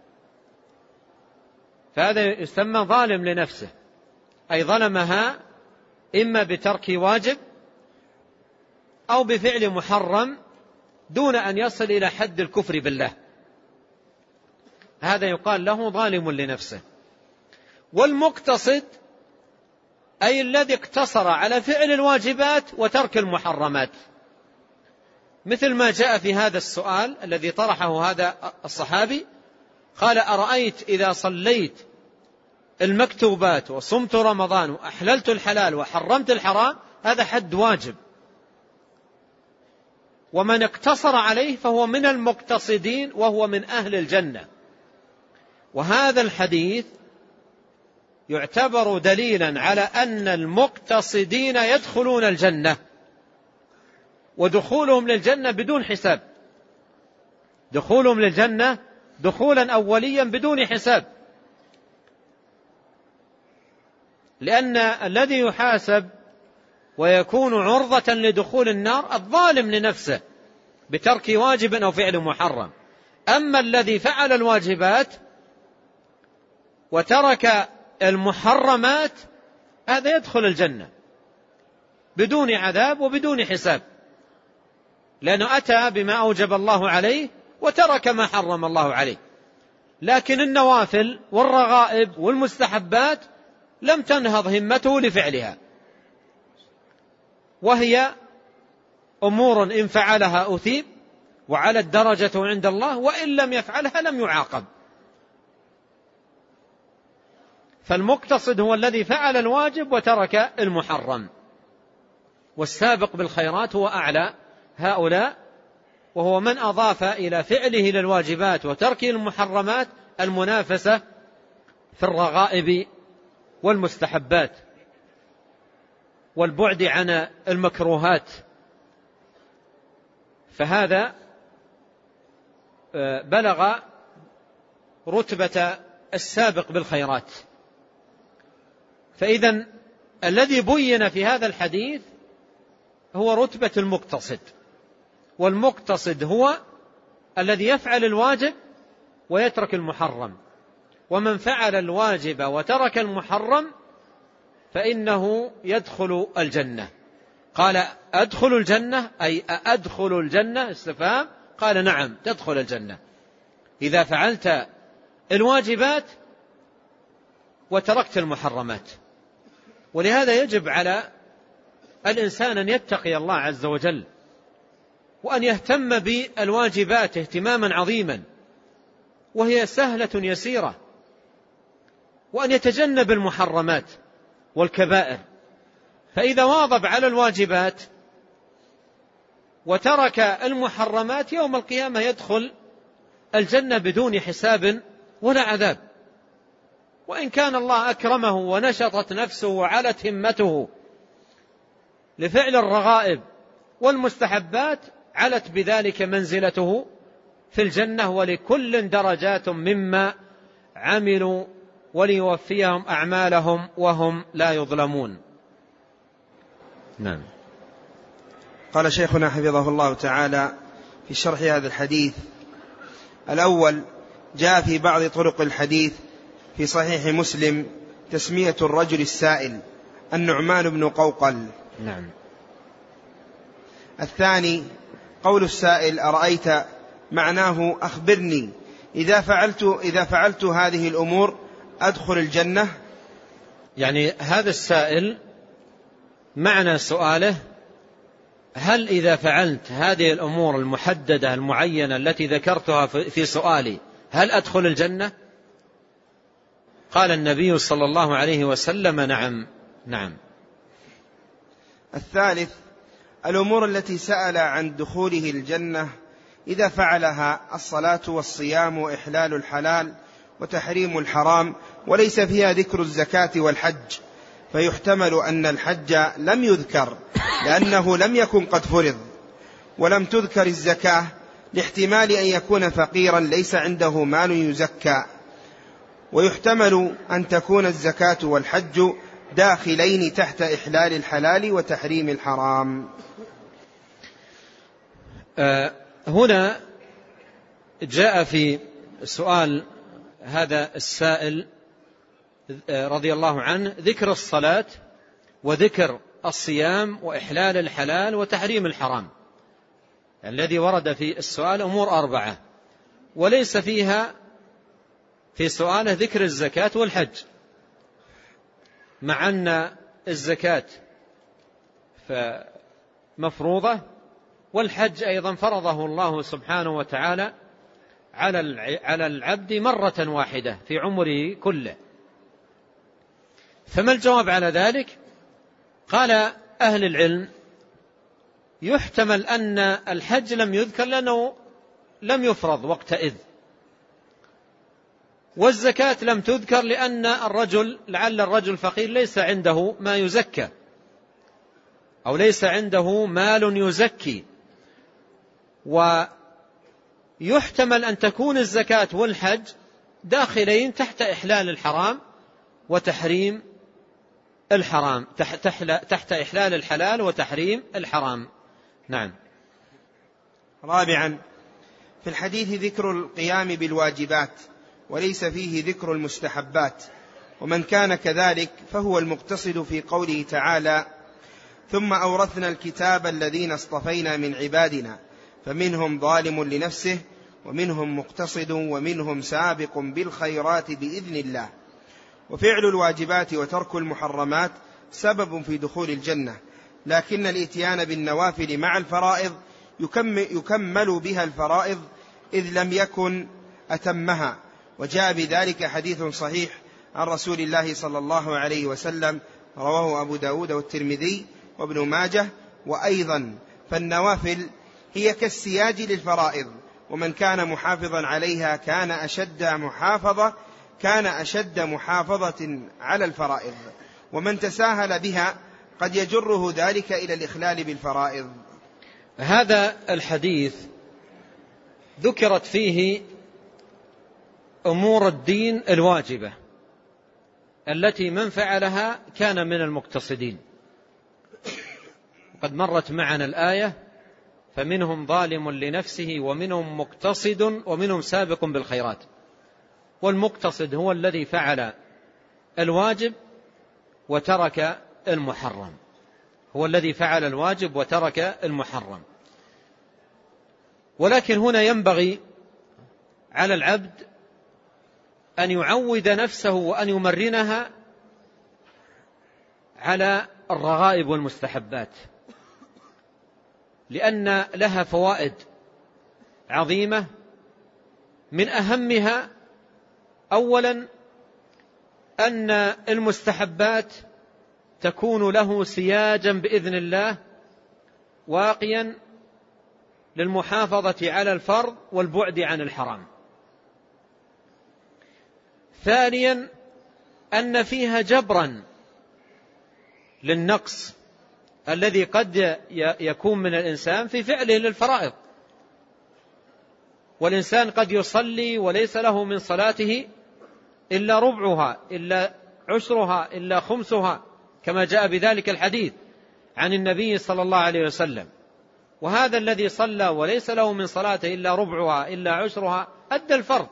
فهذا يسمى ظالم لنفسه، أي ظلمها إما بترك واجب أو بفعل محرم دون أن يصل إلى حد الكفر بالله، هذا يقال له ظالم لنفسه. والمقتصد أي الذي اقتصر على فعل الواجبات وترك المحرمات، مثل ما جاء في هذا السؤال الذي طرحه هذا الصحابي، قال: أرأيت إذا صليت المكتوبات وصمت رمضان وأحللت الحلال وحرمت الحرام، هذا حد واجب، ومن اقتصر عليه فهو من المقتصدين وهو من أهل الجنة. وهذا الحديث يعتبر دليلا على أن المقتصدين يدخلون الجنة، ودخولهم للجنة بدون حساب، دخولهم للجنة دخولا أوليا بدون حساب، لأن الذي يحاسب ويكون عرضة لدخول النار الظالم لنفسه بترك واجب أو فعل محرم. أما الذي فعل الواجبات وترك المحرمات هذا يدخل الجنة بدون عذاب وبدون حساب، لأنه أتى بما أوجب الله عليه وترك ما حرم الله عليه. لكن النوافل والرغائب والمستحبات لم تنهض همته لفعلها، وهي أمور إن فعلها أثيب وعلى الدرجة عند الله، وإن لم يفعلها لم يعاقب. فالمقتصد هو الذي فعل الواجب وترك المحرم، والسابق بالخيرات هو أعلى هؤلاء، وهو من أضاف إلى فعله للواجبات وتركه المحرمات المنافسة في الرغائب والمستحبات والبعد عن المكروهات، فهذا بلغ رتبة السابق بالخيرات. فإذا الذي بين في هذا الحديث هو رتبة المقتصد، والمقتصد هو الذي يفعل الواجب ويترك المحرم، ومن فعل الواجب وترك المحرم فإنه يدخل الجنة. قال أدخل الجنة أي أدخل الجنة استفهام، قال نعم تدخل الجنة إذا فعلت الواجبات وتركت المحرمات. ولهذا يجب على الإنسان أن يتقي الله عز وجل وأن يهتم بالواجبات اهتماما عظيما وهي سهلة يسيرة، وأن يتجنب المحرمات والكبائر. فإذا واظب على الواجبات وترك المحرمات يوم القيامة يدخل الجنة بدون حساب ولا عذاب. وإن كان الله أكرمه ونشطت نفسه وعلت همته لفعل الرغائب والمستحبات علت بذلك منزلته في الجنة، ولكل درجات مما عملوا وليوفيهم أعمالهم وهم لا يظلمون. نعم. قال شيخنا حفظه الله تعالى في شرح هذا الحديث: الأول، جاء في بعض طرق الحديث في صحيح مسلم تسمية الرجل السائل النعمان بن قوقل. نعم. الثاني، قول السائل أرأيت، معناه أخبرني إذا فعلت, إذا فعلت هذه الأمور أدخل الجنة. يعني هذا السائل معنى سؤاله: هل إذا فعلت هذه الأمور المحددة المعينة التي ذكرتها في سؤالي هل أدخل الجنة؟ قال النبي صلى الله عليه وسلم: نعم نعم. الثالث، الأمور التي سأل عن دخوله الجنة إذا فعلها الصلاة والصيام وإحلال الحلال وتحريم الحرام، وليس فيها ذكر الزكاة والحج، فيحتمل أن الحج لم يذكر لأنه لم يكن قد فرض، ولم تذكر الزكاة لاحتمال أن يكون فقيرا ليس عنده مال يزكى، ويحتمل أن تكون الزكاة والحج داخلين تحت إحلال الحلال وتحريم الحرام. آه هنا جاء في سؤال هذا السائل رضي الله عنه ذكر الصلاة وذكر الصيام وإحلال الحلال وتحريم الحرام. الذي ورد في السؤال أمور أربعة، وليس فيها في سؤاله ذكر الزكاة والحج، مع أن الزكاة مفروضة والحج أيضا فرضه الله سبحانه وتعالى على العبد مرة واحدة في عمره كله. فما الجواب على ذلك؟ قال أهل العلم: يحتمل أن الحج لم يذكر لأنه لم يفرض وقتئذ، والزكاة لم تذكر لأن الرجل لعل الرجل فقير ليس عنده ما يزكى أو ليس عنده مال يزكي. ويحتمل أن تكون الزكاة والحج داخلين تحت إحلال الحرام وتحريم الحرام، تحت إحلال الحلال وتحريم الحرام. نعم. رابعا، في الحديث ذكر القيام بالواجبات وليس فيه ذكر المستحبات، ومن كان كذلك فهو المقتصد في قوله تعالى: ثم أورثنا الكتاب الذين اصطفينا من عبادنا فمنهم ظالم لنفسه ومنهم مقتصد ومنهم سابق بالخيرات بإذن الله. وفعل الواجبات وترك المحرمات سبب في دخول الجنة، لكن الإتيان بالنوافل مع الفرائض يكمل بها الفرائض إذ لم يكن أتمها. وجاء بذلك حديث صحيح عن رسول الله صلى الله عليه وسلم رواه أبو داود والترمذي وابن ماجه. وأيضا فالنوافل هي كالسياج للفرائض، ومن كان محافظا عليها كان أشد محافظة كان أشد محافظة على الفرائض، ومن تساهل بها قد يجره ذلك إلى الإخلال بالفرائض. هذا الحديث ذكرت فيه أمور الدين الواجبة التي من فعلها كان من المقتصدين. قد مرت معنا الآية: فمنهم ظالم لنفسه ومنهم مقتصد ومنهم سابق بالخيرات. والمقتصد هو الذي فعل الواجب وترك المحرم، هو الذي فعل الواجب وترك المحرم. ولكن هنا ينبغي على العبد أن يعود نفسه وأن يمرنها على الرغائب والمستحبات، لأن لها فوائد عظيمة. من أهمها أولا أن المستحبات تكون له سياجا بإذن الله واقيا للمحافظة على الفرض والبعد عن الحرام. ثانيا أن فيها جبرا للنقص الذي قد يكون من الإنسان في فعله للفرائض، والإنسان قد يصلي وليس له من صلاته إلا ربعها إلا عشرها إلا خمسها، كما جاء بذلك الحديث عن النبي صلى الله عليه وسلم. وهذا الذي صلى وليس له من صلاته إلا ربعها إلا عشرها أدى الفرض،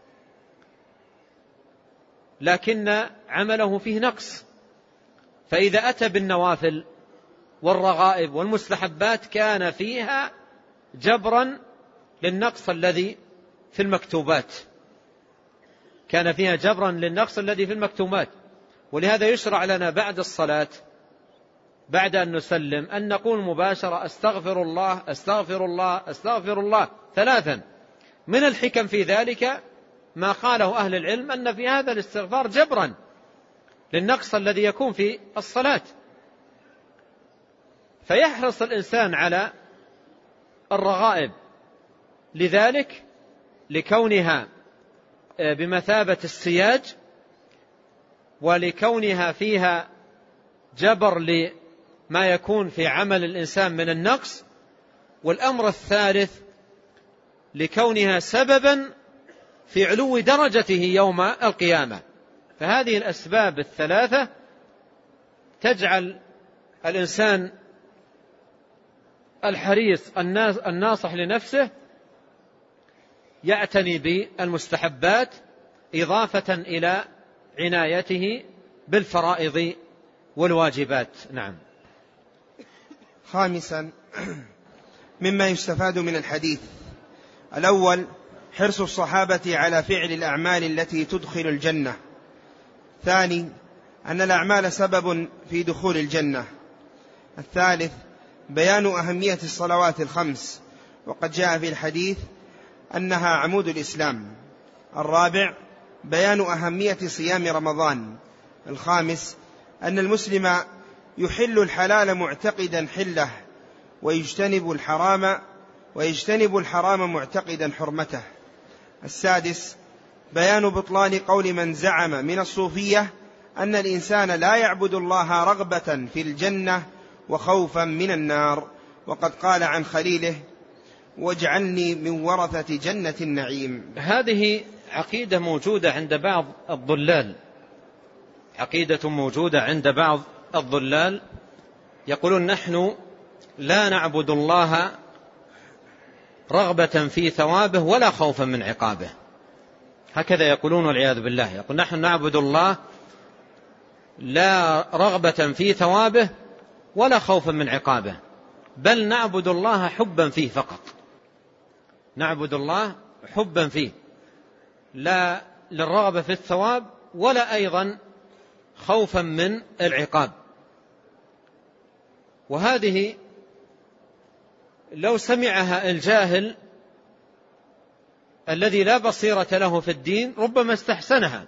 لكن عمله فيه نقص، فإذا أتى بالنوافل والرغائب والمستحبات كان فيها جبرا للنقص الذي في المكتوبات، كان فيها جبرا للنقص الذي في المكتوبات. ولهذا يشرع لنا بعد الصلاة بعد أن نسلم أن نقول مباشرة أستغفر الله أستغفر الله أستغفر الله ثلاثا. من الحكم في ذلك ما قاله أهل العلم أن في هذا الاستغفار جبرا للنقص الذي يكون في الصلاة، فيحرص الإنسان على الرغائب لذلك لكونها بمثابة السياج ولكونها فيها جبر لما يكون في عمل الإنسان من النقص. والأمر الثالث لكونها سببا في علو درجته يوم القيامة. فهذه الأسباب الثلاثة تجعل الإنسان الحريص الناصح لنفسه يعتني بالمستحبات إضافة إلى عنايته بالفرائض والواجبات. نعم. خامسا مما يستفاد من الحديث: الأول حرص الصحابة على فعل الأعمال التي تدخل الجنة. ثاني أن الأعمال سبب في دخول الجنة. الثالث بيان أهمية الصلوات الخمس، وقد جاء في الحديث أنها عمود الإسلام. الرابع بيان أهمية صيام رمضان. الخامس أن المسلم يحل الحلال معتقدا حله، ويجتنب الحرام ويجتنب الحرام معتقدا حرمته. السادس بيان بطلان قول من زعم من الصوفية أن الإنسان لا يعبد الله رغبة في الجنة وخوفا من النار، وقد قال عن خليله: واجعلني من ورثة جنة النعيم. هذه عقيدة موجودة عند بعض الضلال، عقيدة موجودة عند بعض الضلال يقولون: نحن لا نعبد الله رغبة في ثوابه ولا خوفا من عقابه. هكذا يقولون والعياذ بالله. يقول: نحن نعبد الله لا رغبة في ثوابه ولا خوفا من عقابه، بل نعبد الله حبا فيه فقط. نعبد الله حبا فيه، لا للرغبة في الثواب ولا أيضا خوفا من العقاب. وهذه لو سمعها الجاهل الذي لا بصيرة له في الدين ربما استحسنها،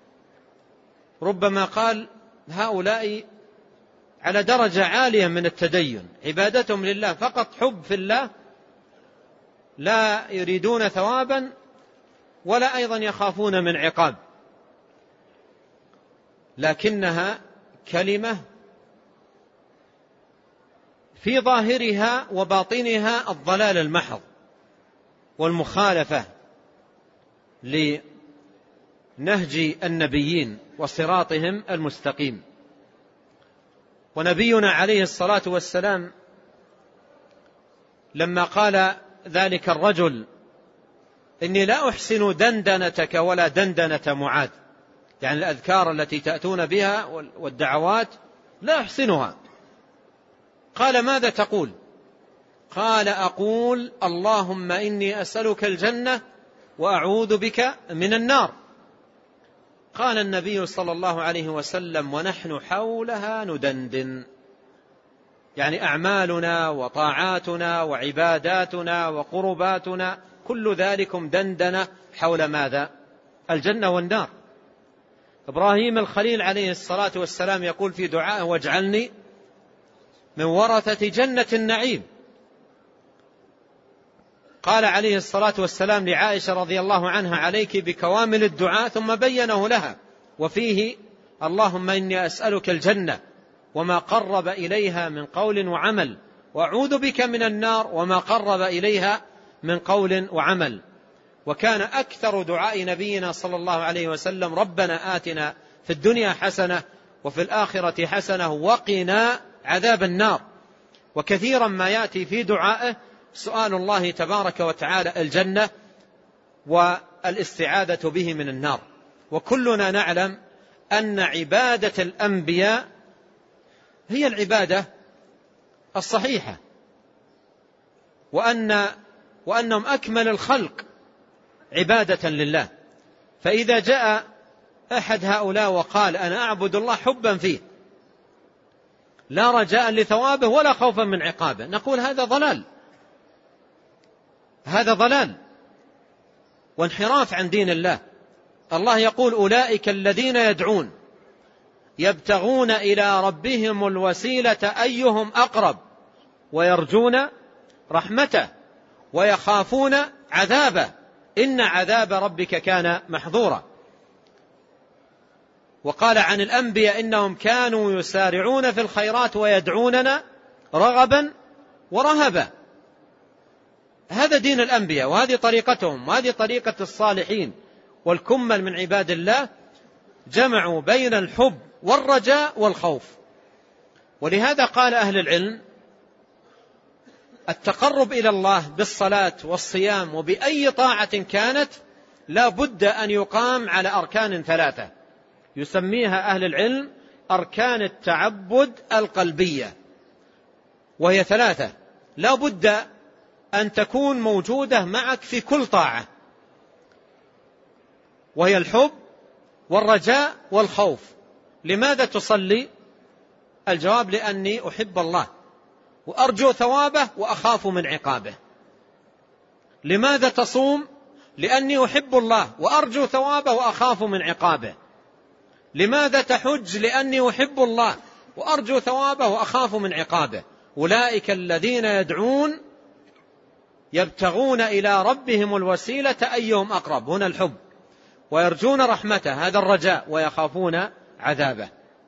ربما قال: هؤلاء على درجة عالية من التدين، عبادتهم لله فقط حب في الله، لا يريدون ثوابا ولا أيضا يخافون من عقاب. لكنها كلمة في ظاهرها وباطنها الضلال المحض والمخالفة لنهج النبيين وصراطهم المستقيم. ونبينا عليه الصلاة والسلام لما قال ذلك الرجل إني لا أحسن دندنتك ولا دندنة معاذ، يعني الأذكار التي تأتون بها والدعوات لا أحسنها. قال ماذا تقول؟ قال أقول اللهم إني أسألك الجنة وأعوذ بك من النار. قال النبي صلى الله عليه وسلم ونحن حولها ندندن، يعني أعمالنا وطاعاتنا وعباداتنا وقرباتنا كل ذلكم دندنة حول ماذا؟ الجنة والنار. إبراهيم الخليل عليه الصلاة والسلام يقول في دعائه واجعلني من ورثة جنة النعيم. قال عليه الصلاة والسلام لعائشة رضي الله عنها عليك بكوامل الدعاء، ثم بينه لها وفيه اللهم إني أسألك الجنة وما قرب إليها من قول وعمل، وأعوذ بك من النار وما قرب إليها من قول وعمل. وكان أكثر دعاء نبينا صلى الله عليه وسلم ربنا آتنا في الدنيا حسنة وفي الآخرة حسنة وقنا عذاب النار. وكثيرا ما يأتي في دعائه سؤال الله تبارك وتعالى الجنة والاستعاذة به من النار. وكلنا نعلم أن عبادة الأنبياء هي العبادة الصحيحة، وأن وأنهم أكمل الخلق عبادة لله. فإذا جاء أحد هؤلاء وقال أنا أعبد الله حبا فيه لا رجاء لثوابه ولا خوفا من عقابه، نقول هذا ضلال، هذا ضلال وانحراف عن دين الله. الله يقول أولئك الذين يدعون يبتغون إلى ربهم الوسيلة أيهم أقرب ويرجون رحمته ويخافون عذابه إن عذاب ربك كان محظورا. وقال عن الأنبياء إنهم كانوا يسارعون في الخيرات ويدعوننا رغبا ورهبا. هذا دين الأنبياء وهذه طريقتهم وهذه طريقة الصالحين والكمل من عباد الله، جمعوا بين الحب والرجاء والخوف. ولهذا قال أهل العلم التقرب إلى الله بالصلاة والصيام وبأي طاعة كانت لا بد أن يقام على أركان ثلاثة يسميها أهل العلم أركان التعبد القلبية، وهي ثلاثة لا بد أن تكون موجودة معك في كل طاعة، وهي الحب والرجاء والخوف. لماذا تصلي؟ الجواب لأني أحب الله وأرجو ثوابه وأخاف من عقابه. لماذا تصوم؟ لأني أحب الله وأرجو ثوابه وأخاف من عقابه. لماذا تحج؟ لأني أحب الله وأرجو ثوابه وأخاف من عقابه. أولئك الذين يدعون يبتغون إلى ربهم الوسيلة أيهم أقرب، هنا الحب، ويرجون رحمته هذا الرجاء، ويخافون عذابه.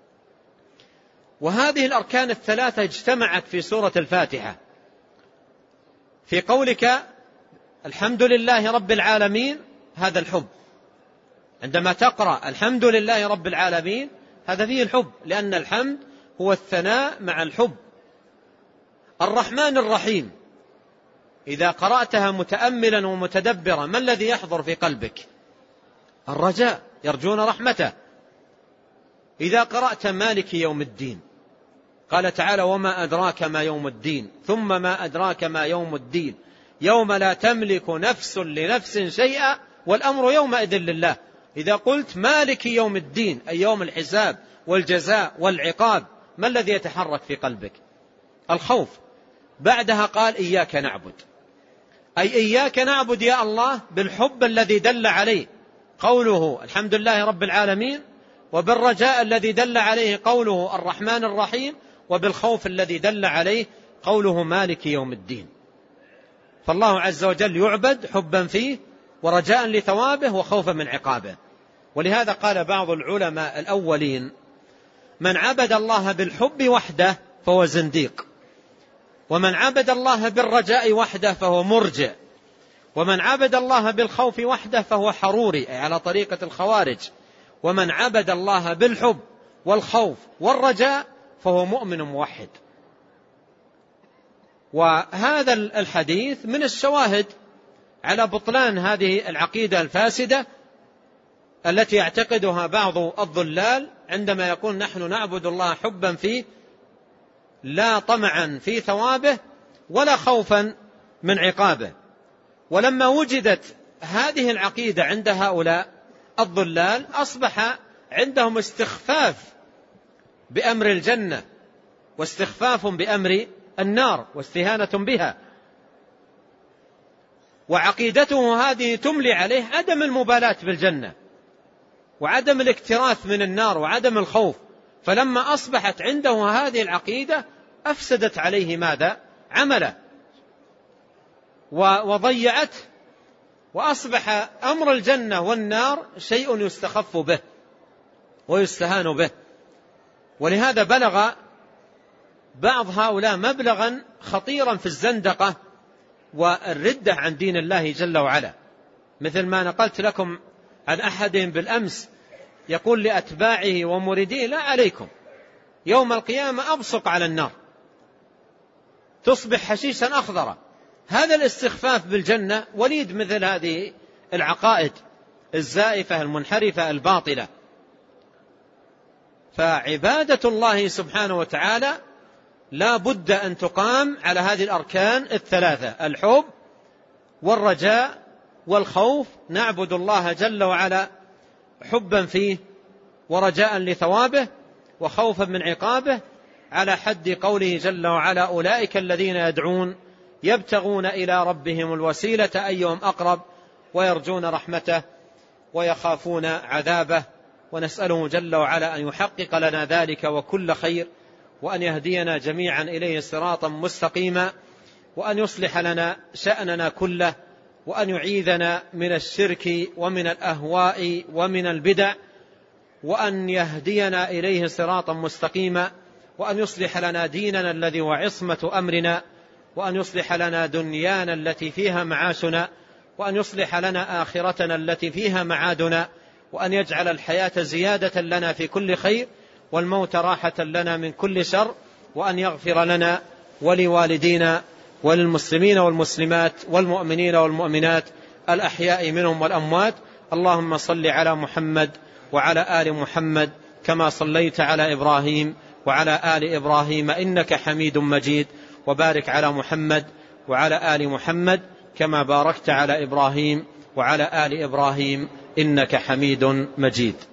وهذه الأركان الثلاثة اجتمعت في سورة الفاتحة في قولك الحمد لله رب العالمين، هذا الحب. عندما تقرأ الحمد لله رب العالمين هذا فيه الحب، لأن الحمد هو الثناء مع الحب. الرحمن الرحيم إذا قرأتها متأملا ومتدبرا ما الذي يحضر في قلبك؟ الرجاء، يرجون رحمته. إذا قرأت مالك يوم الدين قال تعالى وما أدراك ما يوم الدين، ثم ما أدراك ما يوم الدين يوم لا تملك نفس لنفس شيئا والأمر يومئذ لله. إذا قلت مالك يوم الدين أي يوم الحساب والجزاء والعقاب ما الذي يتحرك في قلبك؟ الخوف. بعدها قال إياك نعبد، أي إياك نعبد يا الله بالحب الذي دل عليه قوله الحمد لله رب العالمين، وبالرجاء الذي دل عليه قوله الرحمن الرحيم، وبالخوف الذي دل عليه قوله مالك يوم الدين. فالله عز وجل يعبد حبا فيه ورجاء لثوابه وخوفا من عقابه. ولهذا قال بعض العلماء الأولين من عبد الله بالحب وحده فهو زنديق، ومن عبد الله بالرجاء وحده فهو مرجئ، ومن عبد الله بالخوف وحده فهو حروري أي على طريقة الخوارج، ومن عبد الله بالحب والخوف والرجاء فهو مؤمن موحد. وهذا الحديث من الشواهد على بطلان هذه العقيدة الفاسدة التي يعتقدها بعض الضلال عندما يقول نحن نعبد الله حبا فيه لا طمعا في ثوابه ولا خوفا من عقابه. ولما وجدت هذه العقيدة عند هؤلاء الضلال أصبح عندهم استخفاف بأمر الجنة واستخفاف بأمر النار واستهانة بها، وعقيدته هذه تملي عليه عدم المبالاة بالجنة وعدم الاكتراث من النار وعدم الخوف. فلما أصبحت عنده هذه العقيدة أفسدت عليه ماذا؟ عمله وضيعته، وأصبح أمر الجنة والنار شيء يستخف به ويستهان به. ولهذا بلغ بعض هؤلاء مبلغا خطيرا في الزندقة والردة عن دين الله جل وعلا، مثل ما نقلت لكم عن أحدهم بالأمس يقول لأتباعه ومريديه لا عليكم، يوم القيامة أبصق على النار تصبح حشيشا أخضرا. هذا الاستخفاف بالجنة وليد مثل هذه العقائد الزائفة المنحرفة الباطلة. فعبادة الله سبحانه وتعالى لا بد أن تقام على هذه الأركان الثلاثة: الحب والرجاء والخوف. نعبد الله جل وعلا حبا فيه ورجاء لثوابه وخوفا من عقابه، على حد قوله جل وعلا: أولئك الذين يدعون يبتغون إلى ربهم الوسيلة أيهم أقرب ويرجون رحمته ويخافون عذابه. ونسأله جل وعلا أن يحقق لنا ذلك وكل خير، وأن يهدينا جميعا إليه صراطا مستقيما، وأن يصلح لنا شأننا كله، وأن يعيذنا من الشرك ومن الأهواء ومن البدع، وأن يهدينا إليه صراطا مستقيما، وأن يصلح لنا ديننا الذي هو عصمة أمرنا، وأن يصلح لنا دنيانا التي فيها معاشنا، وأن يصلح لنا آخرتنا التي فيها معادنا، وأن يجعل الحياة زيادة لنا في كل خير والموت راحة لنا من كل شر، وأن يغفر لنا ولوالدينا وللمسلمين والمسلمات والمؤمنين والمؤمنات الأحياء منهم والأموات. اللهم صل على محمد وعلى آل محمد كما صليت على إبراهيم وعلى آل إبراهيم إنك حميد مجيد، وبارك على محمد وعلى آل محمد كما باركت على إبراهيم وعلى آل إبراهيم إنك حميد مجيد.